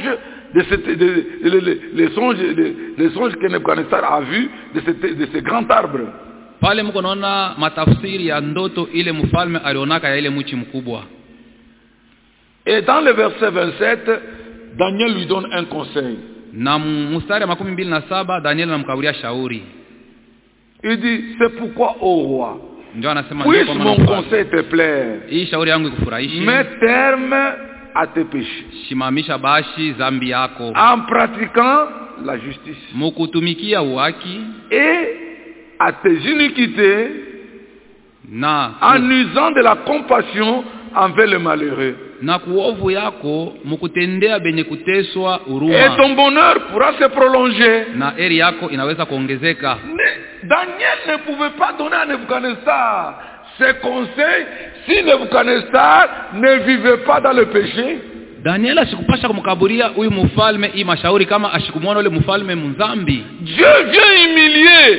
les songes que Nebuchadnezzar a vu de ce grand arbre. Pale mko naona matafsiri ya ndoto ile mfalme alionaka ya ile mchi mkubwa. Et dans le verset 27, Daniel lui donne un conseil. Na mstari wa 27 Daniel anamkauria shauri. Il dit, c'est pourquoi ô roi, puisse mon conseil te plaire, hii shauri yangu ikufurahishe, mets terme à tes péchés, simamisha bashi zambi yako, en pratiquant la justice, mukutumikia uhaki, et à tes iniquités, en usant de la compassion envers le malheureux. Na kuovu yako mukutendea benye kuteswa huruma. Et ton bonheur pourra se prolonger. Na heri yako inaweza kuongezeka. Daniel ne pouvait pas donner à Nebuchadnezzar ses conseils si Nebuchadnezzar ne vivait pas dans le péché. Daniel asikupasha kumkaburia huyu mfalme hii mashauri kama ashikumwona yule mfalme mzambi. Dieu vient humilier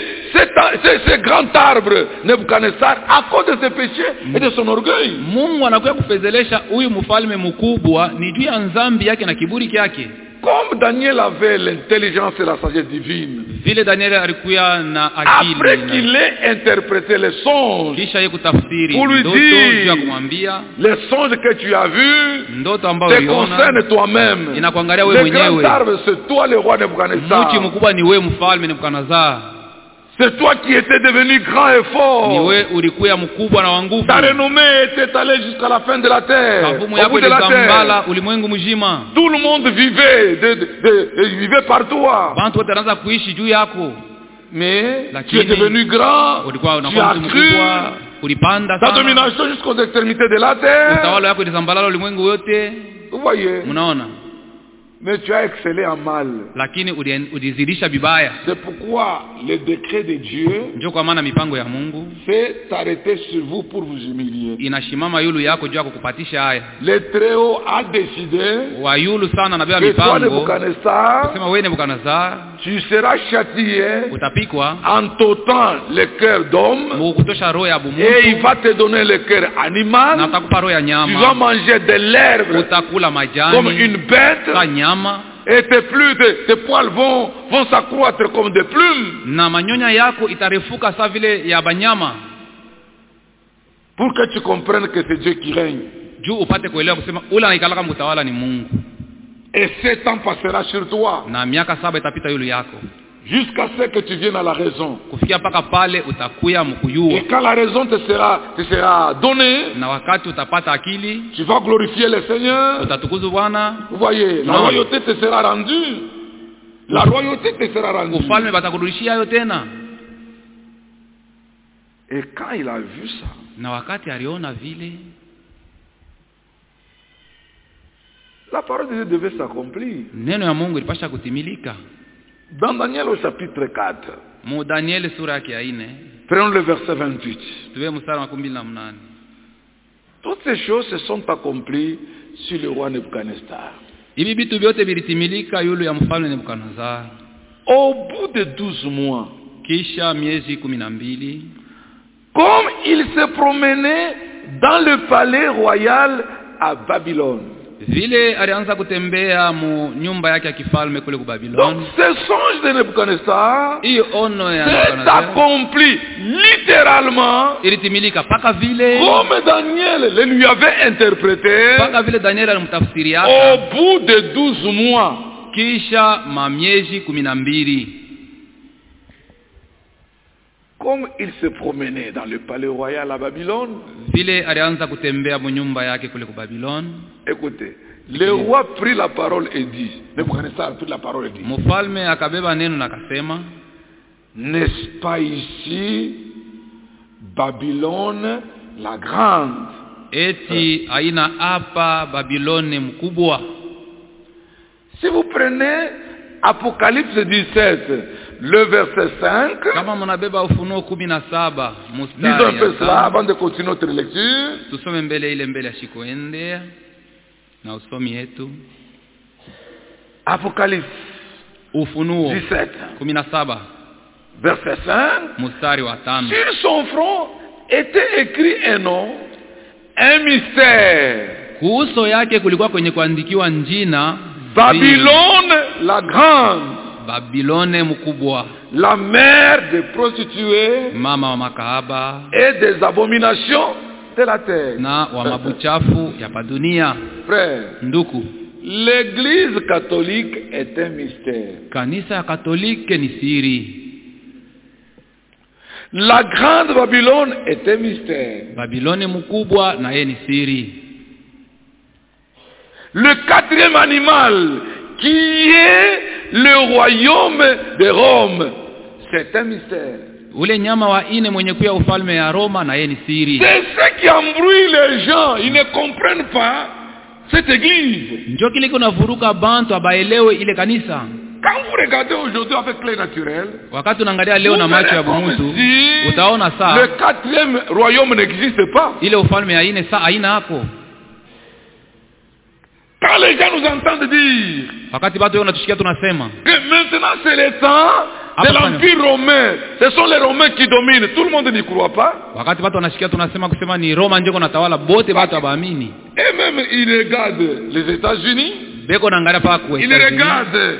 ce grand arbre Nebuchadnezzar à cause de ses péchés et de son orgueil. Mungu anakuja kufezelesha huyu mfalme mkubwa ni juu ya nzambi yake na kiburi yake. Comme Daniel avait l'intelligence et la sagesse divine, vile Daniel alikuwa na akili, après qu'il ait interprété les songes, kisha yeye kutafsiri pour lui ndoto juu ya kumwambia les songes que tu as vus ndoto ambayo te concernent toi-même. Inakuangalia wewe mwenyewe. Le grand arbre, c'est toi le roi Nebuchadnezzar. Mchi mkubwa ni wewe mfalme Nebukadnezar. C'est toi qui étais devenu grand et fort. Ni wewe ulikuwa mkubwa na wa nguvu. Ta renommée était allée jusqu'à la fin de la terre. Au bout de la terre. Ulimwengu mzima. Tout le monde vivait vivait par toi. Bantu wote wanaanza kuishi juu yako. Mais tu es devenu grand. Tu as cru. Ta domination jusqu'aux extrémités de la terre. Utawala wako ilizambalala ulimwengu wote. Vous voyez? Mnaona? Mais tu as excellé en mal. Lakini ulizidisha vibaya. C'est pourquoi le décret de Dieu ndio kwa maana mipango ya Mungu fait arrêter sur vous pour vous humilier. Inashimama yulu yako juu ya kukupatisha haya. Le Très-Haut a décidé wa yulu sana na bia mipango. Sema wewe Nebukadnezar, tu seras châtié, utapikwa en t'ôtant le cœur d'homme, mukutosha roho ya bumuntu, et il va te donner le cœur animal. Na atakupa roho ya nyama. Tu vas manger de l'herbe utakula majani comme une bête. Et tes poils vont s'accroître comme des plumes. Na manyonya yako itarefuka sa vile ya banyama. Pour que tu comprennes que c'est Dieu qui règne. Juu upate kuelewa kusema ule anaikala kama mtawala ni Mungu. Et 7 ans passera sur toi. Na miaka 7 itapita yulu yako. Jusqu'à ce que tu viennes à la raison. Kufikia paka pale utakuya mkuyua. Et quand la raison te sera donnée, na wakati utapata akili, tu vas glorifier le Seigneur. Utatukuza Bwana. Vous voyez, la royauté te sera rendue. La royauté te sera rendue. Ufalme batakurudishia yo tena. Et quand il a vu ça, na wakati aliona vile, la parole de Dieu devait s'accomplir. Neno ya Mungu ilipasha kutimilika. Dans Daniel au chapitre 4. Mu Daniel sura yake ya 4. Prenons le verset 28. Tuwe mstari wa 28. Toutes ces choses se sont accomplies sur le roi Nebuchadnezzar. Hivi vitu vyote vilitimilika yule ya mfalme Nebukadnezar. Au bout de 12 mois, kisha miezi 12, comme il se promenait dans le palais royal à Babylone. Vile alianza kutembea mu nyumba yake ya kifalme kule ku Babylon. Donc ce songe de Nebuchadnezzar s'est accompli littéralement. Ilitimilika paka vile comme Daniel le lui avait interprété. Paka vile Daniel alimtafsiria. Au bout de 12 mois, kisha ma miezi 12. comme il se promenait dans le palais royal à Babylone, vile alianza kutembea mnyumba yake kule kwa Babylon. Écoutez, le roi prit la parole et dit, Nebuchadnezzar prit la parole et dit, Mfalme akabeba neno na akasema, n'est-ce pas ici Babylone la grande? eti aina hapa Babilone mkubwa. Si vous prenez Apocalypse 17, le verset 5, kama mnabeba Ufunuo 17 lisons un peu cela mstari avant de continuer notre lecture. tusome mbele ile mbele ya shikoendea na usomi yetu. Apocalypse Ufunuo 17, 17 verset 5, mstari wa 5. sur son front était écrit un nom, un mystère. Kuuso yake kulikuwa kwenye kuandikiwa njina Babylone la grande, Babilone mkubwa, la mère des prostituées mama wa makahaba et des abominations de la terre. na wa mabuchafu ya padunia. Frère, Nduku, l'église catholique est un mystère. kanisa ya Katolike ni siri. La grande Babylone est un mystère. Babilone mkubwa na yeye ni siri. Le quatrième animal qui est le royaume de Rome, c'est un mystère. Ule nyama wa ine mwenye kuya ufalme ya Roma na yeye ni siri. C'est ce qui embrouille les gens. Ils ne comprennent pas cette église. Njoo kile kuna vuruka bantu abaelewe ile kanisa. Quand vous regardez aujourd'hui avec l'œil naturel, Wakati unaangalia leo na macho ya bumutu, si utaona saa le quatrième royaume n'existe pas. ile ufalme ya ine saa haina hako. Quand les gens nous entendent dire Wakati watu wanatusikia tunasema que maintenant c'est le temps de l'Empire romain, ce sont les Romains qui dominent, tout le monde n'y croit pas. wakati watu wanasikia tunasema kusema ni Roma ndio kunatawala, bote watu hawaamini. Et même ils regardent les États-Unis, Beko naangalia pa kwa ils regardent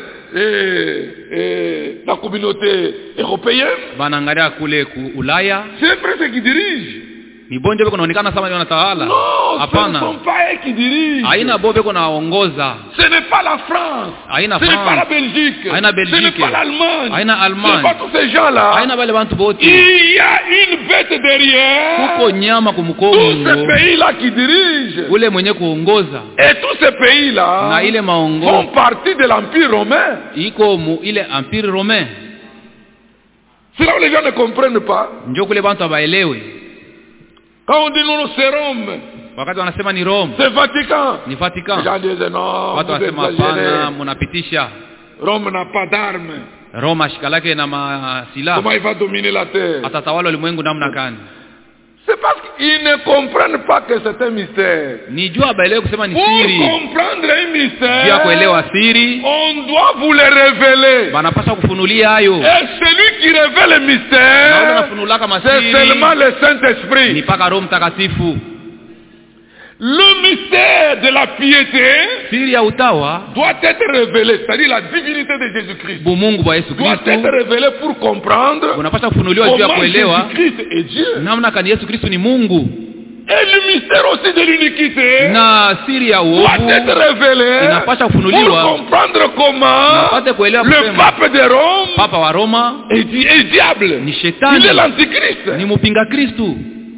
la communauté européenne. Banaangalia kule ku Ulaya. C'est vrai ce qui dirige. Ni bonjo beko naonekana kama ni wanatawala. Non, ce ne Hapana. sont pas eux qui dirigent. Haina bobe beko naongoza. Ce n'est pas la France. Haina Ce n'est pas la France. Belgique. Haina Ce n'est Belgique. pas l'Allemagne. Haina Ce n'est Allemagne. pas tous ces gens-là. Haina bale bantu bote. Il y a une bête derrière. Kuko nyama Tous ces kumkongo. pays-là qui dirigent. Ule mwenye kuongoza. Et tous ces pays-là Na ile font maongozo partie de l'Empire romain. iko mu ile empire romain. C'est là où les gens ne comprennent pas. Njoo kule bantu abaelewe. Quand on dit non, c'est Rome, Wakati wanasema ni Rome, c'est Vatican. ni Les Vatican. gens disent non, Watu vous wanasema hapana, exagérez. mnapitisha. Rome n'a pas d'armes. Roma shikalake na masilaha. Comment il va dominer la terre? Atatawala ulimwengu namna gani? C'est parce qu'ils ne comprennent pas que c'est un mystère. Nijua abaelewe kusema ni Pour siri. comprendre un Juu ya mystère, kuelewa siri, on doit vous le révéler. banapaswa kufunulia hayo. Et celui qui révèle le Na ule mystère, anafunula kama c'est siri seulement le ni Saint-Esprit. paka Roho Mtakatifu. Le mystère de la piété Siri ya utawa, doit être révélé, c'est-à-dire la divinité de Jésus-Christ bumungu wa Yesu doit être Kristo, révélé pour comprendre unapaswa kufunuliwa juu ya comment kuelewa Jésus-Christ est Dieu. namna kani Yesu Kristo ni Mungu. Et le mystère aussi de l'uniquité Na siri ya doit uovu être révélé inapaswa pour kufunuliwa comprendre comment napate kuelewa le kusema pape de Rome papa wa Roma est diable. ni Il shetani, est l'antichrist. ni mpinga Kristo.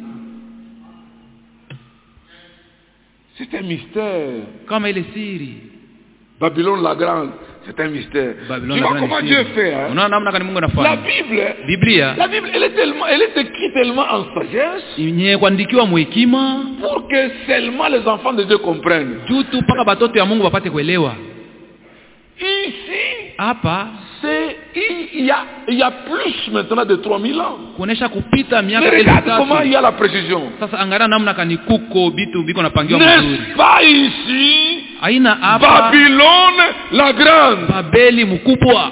C'est un mystère. Kama ile siri Babylone la grande, c'est un mystère. Babylone Tu la vois grande comment ni Dieu siri. fait, hein? Unaona namna kani Mungu La anafanya. Bible, Biblia elle est écrite tellement en sagesse yenye kuandikiwa muhekima pour que seulement les enfants de Dieu comprennent. juu tu mpaka batoto ya Mungu wapate kuelewa. Ici, Hapa il y a plus maintenant de 3000 ans. kuonesha kupita Mais miaka regarde comment il 1000. y a la précision. Sasa angalia namna kani kuko bitu biko napangiwa mzuri. N'est-ce pas ici Haina hapa Babylone la grande? Babeli mkubwa.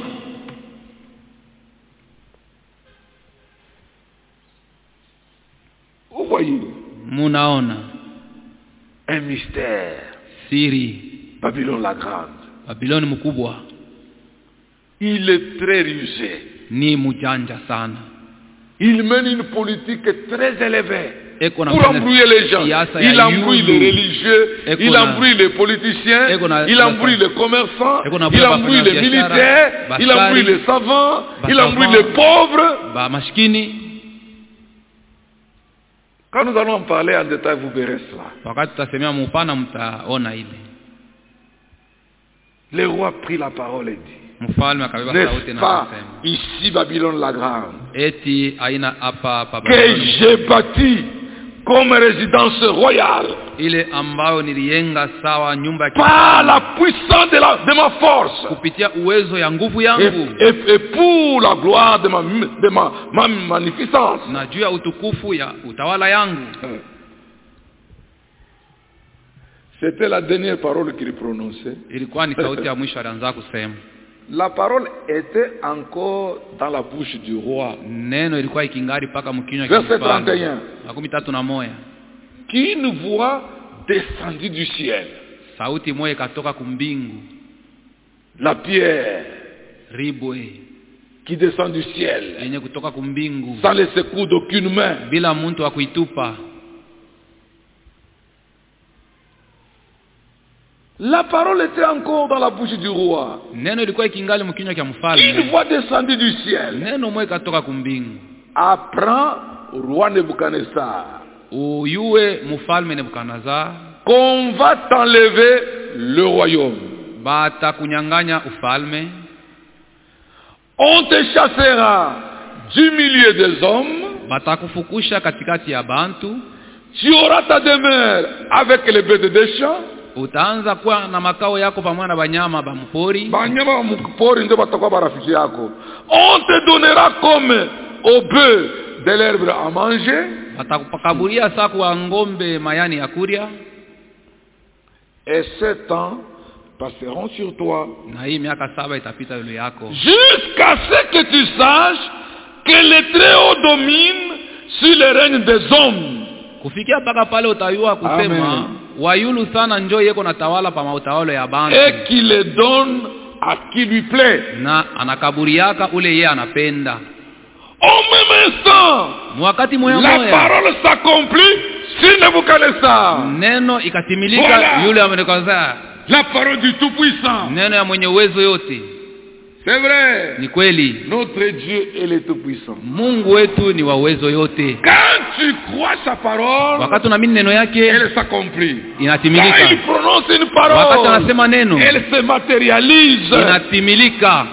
Vous voyez, Munaona un mystère. siri. Babylone la grande. Babiloni mkubwa Il est très rusé. ni mujanja sana. Il mène une politique très élevée Eko na pour embrouiller les gens. siasa ya Il embrouille yulu. les religieux, Eko il na- embrouille les politiciens, Eko na- il embrouille les commerçants, Eko na- il embrouille les biashara, militaires, il baskari, embrouille les savants, il basavant, embrouille les pauvres. ba maskini Quand nous allons en parler en détail, vous verrez cela. Wakati tutasemea mupana mtaona ile. Le roi prit la parole et dit, Mfalme akabeba sauti n'est-ce na pas kusema, ici Babylone la grande, eti aina hapa que j'ai bâti comme résidence royale, ile ambayo nilijenga sawa nyumba ya par la puissance de ma force, kupitia uwezo ya nguvu yangu et pour la gloire de ma magnificence. na juu ya utukufu ya utawala yangu. C'était la dernière parole qu'il prononçait. Ilikuwa ni sauti ya mwisho alianza kusema. La parole était encore dans la bouche du roi. Neno ilikuwa ikingali paka mkinywa cha Verset mfalme. 31. 31. Qu'une voix descendit du ciel. Sauti moja ikatoka kumbingu. La pierre Ribwe qui descend du ciel. yenye kutoka kumbingu Sans le secours d'aucune main. bila mtu wa kuitupa. La parole était encore dans la bouche du roi. Neno ilikuwa ikingali mkinywa cha Une mfalme. voix descendit du ciel. Neno moja ikatoka kumbingu. Apprends, roi Nebuchadnezzar, Uyue mfalme Nebukadnezar, qu'on va t'enlever le royaume. bata kunyanganya ufalme. On te chassera du milieu des hommes. Batakufukusha katikati ya bantu. Tu auras ta demeure avec les bêtes des champs. Utaanza kuwa na makao yako pamoja na banyama ba mpori. Banyama wa mpori ndio batakuwa barafiki yako. On te donnera comme au bœuf de l'herbe à manger. Batakukaburia saa kwa ngombe mayani ya kuria. Et 7 ans passeront sur toi. Na hii miaka 7 itapita yule yako. Jusqu'à ce que tu saches que le Très-Haut domine sur le règne des hommes. Kufikia paka pale utayua kusema Amen. wayulu sana njoo yeko na tawala pa mautawala ya bantu. Et qu'il les donne à qui lui plaît. Na anakaburiaka ule yeye anapenda. Au même instant, Wakati moya la moya parole s'accomplit sur Nebuchadnezzar. neno ikatimilika Voilà. yule Nebukadnezar. La parole du Tout-Puissant. Neno ya mwenye uwezo yote. C'est vrai. Ni kweli. Notre Dieu est le Tout-Puissant. Mungu wetu ni wa uwezo yote. Quand tu crois sa parole, Wakati unaamini neno yake elle s'accomplit. Quand inatimilika. il prononce une Wakati parole, anasema neno elle se matérialise. inatimilika.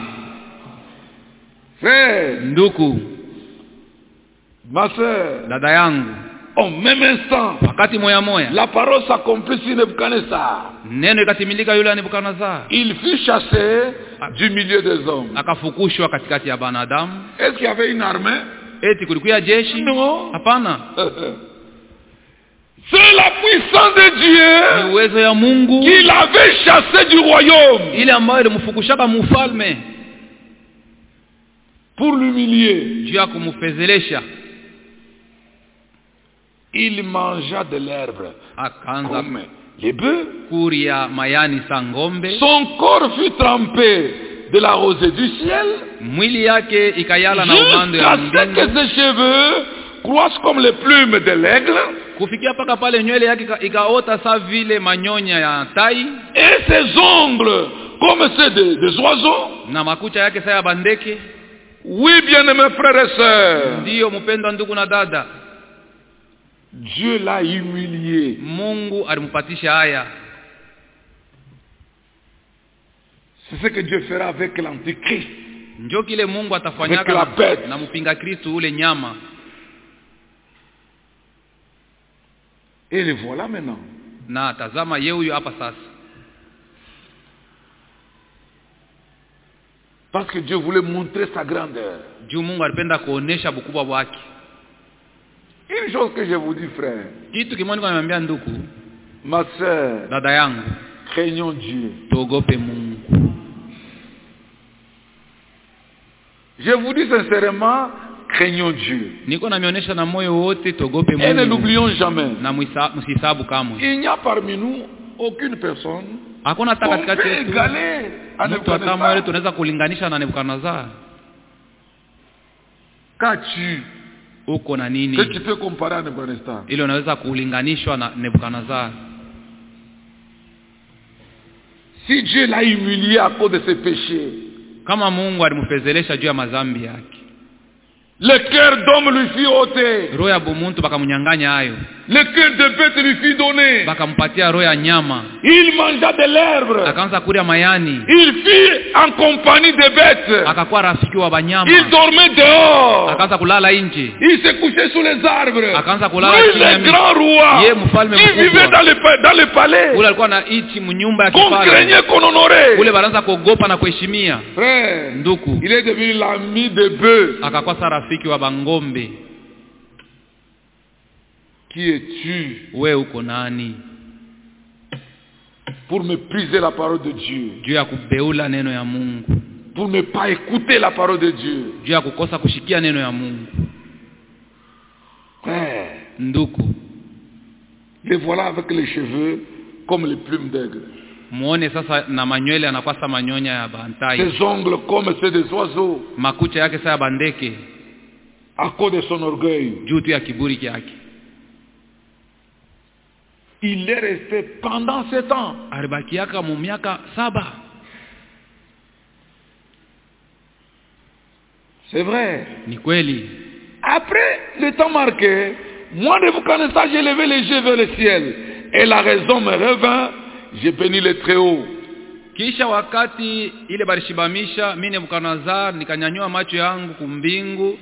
Frère, Nduku, ma soeur, dada yangu, au même instant, wakati moya moya la parole s'accomplit sur Nebuchadnezzar. neno ikatimilika yule Nebukadnezar. Il fut chassé du milieu des hommes. Akafukushwa katikati ya banadamu. Est-ce qu'il y avait une armée? Eti kulikuwa jeshi? Non. Hapana. C'est la puissance de Ni Dieu uwezo ya Mungu qui l'avait chassé du royaume ile ambayo ilimfukushaka mfalme pour l'humilier. juu ya kumfezelesha. Il mangea de l'herbe Akaanza comme les bœufs. kuria mayani sa ngombe. Son corps fut trempé de la rosée du ciel Mwili yake ikayala na umando ya jusqu'à ce que mbingu. ses cheveux croissent comme les plumes de l'aigle Kufikia paka pale nywele yake ikaota sa vile manyonya ya tai et ses ongles comme ceux des oiseaux. na makucha yake sa ya bandeke. Oui, bien-aimés frères et sœurs, Ndiyo mpendwa ndugu na dada, Dieu l'a humilié. Mungu alimpatisha haya. C'est ce que Dieu fera avec l'Antichrist. Njoo kile Mungu Avec la atafanyaka bête. na mpinga Kristo ule nyama. Et le voilà maintenant. Na tazama yeye huyo hapa sasa. Parce que Dieu voulait montrer sa grandeur. Juu Mungu alipenda kuonesha bukubwa wake. Une chose que je vous dis, frère, Kitu kimoja nimwambia ndugu, ma soeur, dada yangu, craignons Dieu. tuogope Mungu. Je vous dis sincèrement, craignons Dieu. Niko namionyesha na moyo wote tuogope Et ne Mungu. l'oublions jamais. Na msisabu kamwe. Il n'y a parmi nous aucune personne Hakuna hata qu'on katikati peut yetu égaler à mtu kama yule Nebuchadnezzar. tunaweza kulinganisha na Nebukadnezar. Qu'as-tu Uko na nini que tu peux comparer à Nebuchadnezzar? ili unaweza kulinganishwa na Nebukadnezar? Si Dieu l'a humilié à cause de ses péchés, Kama Mungu alimfezelesha juu ya madhambi yake, Le cœur d'homme lui fut ôté. roho ya bumuntu bakamunyanganya hayo, Le cœur de bête lui fut donné. bakampatia roho ya nyama, Il mangea de l'herbe. akaanza kulia mayani, Il fut en compagnie des bêtes. akakuwa rafiki wa banyama, Il dormait dehors. akaanza kulala nje, Il se couchait sous les arbres. akaanza kulala Lui, chini ya le miti. grand roi, Yeye mfalme qui vivait mkubwa dans le palais, ule alikuwa anaishi mnyumba ya qu'on kifalme, craignait, qu'on honorait. ule baraza kuogopa na kuheshimia. Frère, Nduku il est devenu l'ami des bœufs. akakuwa sa rafiki wa bangombe. Qui es-tu We uko nani pour mépriser la parole de Dieu, juu ya kubeula neno ya Mungu, pour ne pas écouter la parole de Dieu? juu ya kukosa kushikia neno ya Mungu? Frère, Nduku, les voilà avec les cheveux comme les plumes d'aigle, muone sasa na manywele anakuwa sa manyonya ya bantai, ses ongles comme ceux des oiseaux, makucha yake sa ya bandeke, à cause de son orgueil. juu tu ya kiburi kyake. Il est resté pendant 7 ans. Alibakiaka mu miaka 7. C'est vrai. Ni kweli. Après le temps marqué, moi Nebuchadnezzar, j'ai levé les yeux vers le ciel, et la raison me revint, j'ai béni le Très-Haut. Kisha wakati ile barishibamisha, mimi Nebukadnezar nikanyanyua macho yangu kumbingu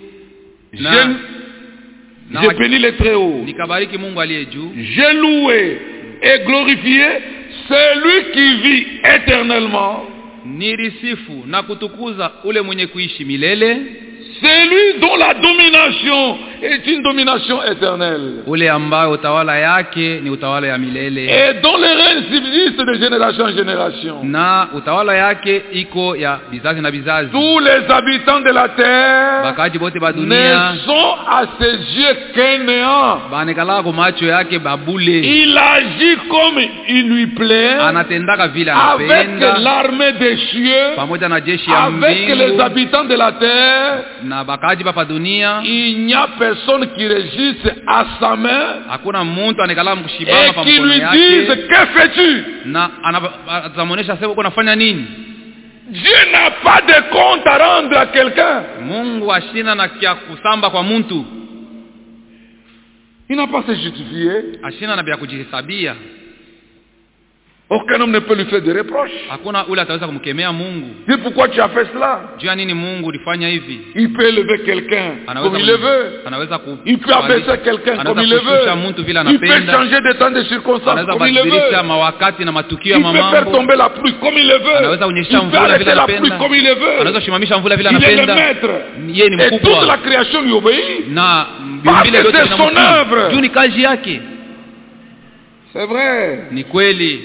J'ai béni le Très-Haut. nikabariki Mungu aliye juu. J'ai loué et glorifié celui qui vit éternellement, Nirisifu na kutukuza ule mwenye kuishi milele, celui dont la domination est une domination éternelle, ule ambaye utawala yake ni utawala ya milele, et dont le règne subsiste de génération en génération. na utawala yake iko ya bizazi na bizazi. Tous les habitants de la terre Bakaji bote ba ne dunia sont à ses yeux qu'un néant. banekala kwa macho yake babule. Il agit comme il lui plaît, Anatendaka vile avec anapenda l'armée des cieux, pamoja na jeshi ya avec les mbingu habitants de la terre. na bakaji pa dunia. Il n'y a personne qui régisse à sa main Hakuna mtu anekala mkushibama et pa qui mkono lui yake dise que fais-tu. na atamuonesha sasa uko nafanya nini. Dieu n'a pas de compte à rendre à quelqu'un. Mungu ashina na kia kusamba kwa mtu, Il n'a pas à se justifier. ashina na bia kujihesabia. Aucun homme ne peut lui faire de reproches. Hakuna ule ataweza kumkemea Mungu. Dis pourquoi tu as fait cela. Juu ya nini Mungu ulifanya hivi? Il peut élever quelqu'un comme il le veut. Anaweza Il peut abaisser quelqu'un comme il le veut. mtu vile Il peut anapenda. changer de temps de circonstances Anaweza comme il le badilisha veut. mawakati na matukio ya Il peut faire mambo. tomber la pluie comme il le veut. Anaweza Il unyesha peut mvula vile arrêter la pluie anapenda. comme il le veut. Anaweza kushimamisha mvula vile Il est le anapenda. maître. Yeye ni Et toute la mkubwa. création lui obéit. Na Parce vile que vyote c'est son vinamtii. œuvre. Juu ni kazi yake. C'est vrai. Ni kweli.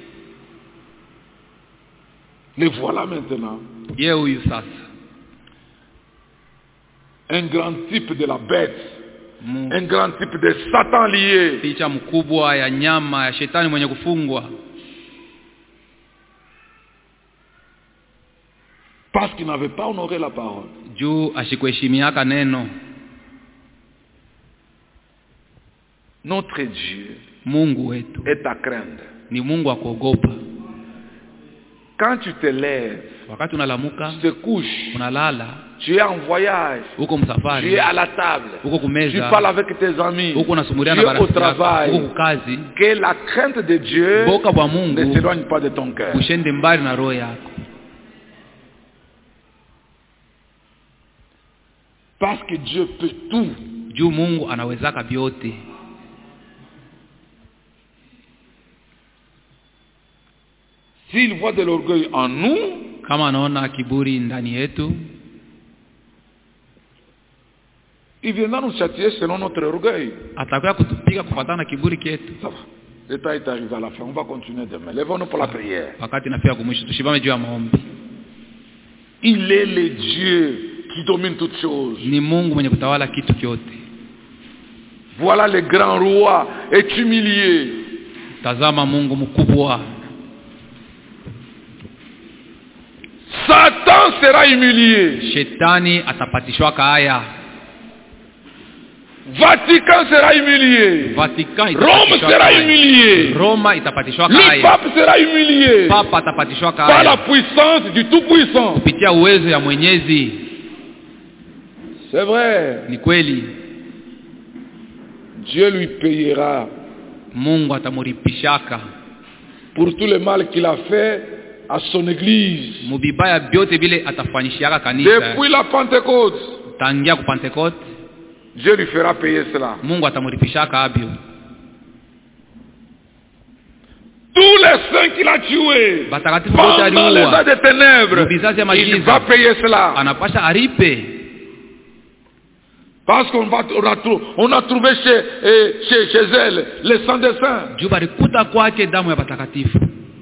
Les voilà maintenant. Yeye huyu sasa. Un grand type de la bête. Mu- Un grand type de Satan lié. Picha mkubwa ya nyama ya shetani mwenye kufungwa. Parce qu'il n'avait pas honoré la parole. Juu ashikuheshimiaka neno. Notre Dieu Mungu wetu est à craindre. ni Mungu wa kuogopa. Quand tu te lèves, Wakati unalamuka, tu te couches, unalala, tu es en voyage, uko tu es msafari, à la table, uko tu kumeza, parles avec tes amis, uko unasumulia tu na es au marafiki yako, travail, uko kukazi, que la crainte de Dieu boka bwa ne Mungu s'éloigne pas de ton cœur. ushende mbali na roho yako. Parce que Dieu peut tout. Juu Mungu anawezaka vyote. S'il voit de l'orgueil en nous, Kama anaona kiburi ndani yetu, il viendra nous châtier selon notre orgueil. atakuwa kutupiga kufuatana na kiburi chetu. Ça va. Le temps est arrivé à la fin. On va continuer demain. Lèvons-nous pour la prière. Wakati nafika kumwisho, tushibame juu ya maombi. Il est le Dieu qui domine toutes choses. Ni Mungu mwenye kutawala kitu kyote. Voilà le grand roi est humilié. Tazama Mungu mkubwa. Satan sera humilié. Shetani atapatishwa haya. Vatican sera humilié. Vatican Rome sera humilié. Roma itapatishwa Le haya. pape sera humilié. Papa atapatishwa Par la haya. puissance du Tout-Puissant. Kupitia uwezo ya Mwenyezi. C'est vrai. Ni kweli. Dieu lui payera Mungu atamuripishaka pour tout le mal qu'il a fait à son église. mubibaya byote vile atafanyishiaka kanisa. Depuis la Pentecôte, Tangia ku Pentecote, Dieu lui fera payer cela. Mungu atamuripishaka abyo. Tous les saints qu'il a tués Batakatifu pendant wote les ans aliua de ténèbres, mubizazi ya il majiza, va payer cela. anapasha aripe. Parce on a trouvé chez elle le sang des saints. Juu balikuta kwake damu ya batakatifu.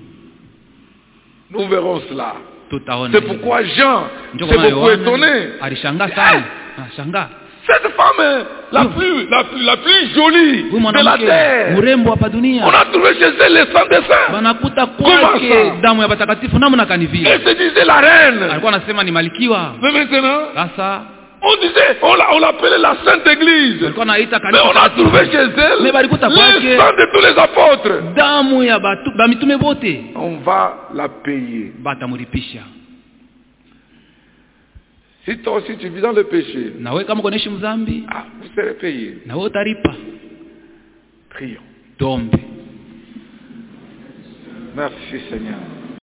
Nous verrons cela. Tutaona. C'est pourquoi Jean Ndio s'est maana beaucoup Yohana étonné. alishangaa sana. Anashangaa. Cette femme est la plus jolie Huyu de la mwanamke terre. mrembo hapa On dunia. a trouvé chez elle le sang des saints. Banakuta Comment ça? kwake damu ya batakatifu namna kani vile. Elle se disait la reine. Alikuwa anasema ni malikiwa. Mais maintenant, Sasa on disait, on l'appelait la Sainte Église. alikuwa anaita Mais kanisa. on a trouvé chez elle Mais balikuta le kwake sang de tous les apôtres. damu ya bamitume bote. On va la payer. Batamuripisha. Si toi aussi tu vis dans le péché, Na wewe kama unaishi mzambi, vous serez payé. na wewe utalipa. Prions. Tuombe. Merci Seigneur.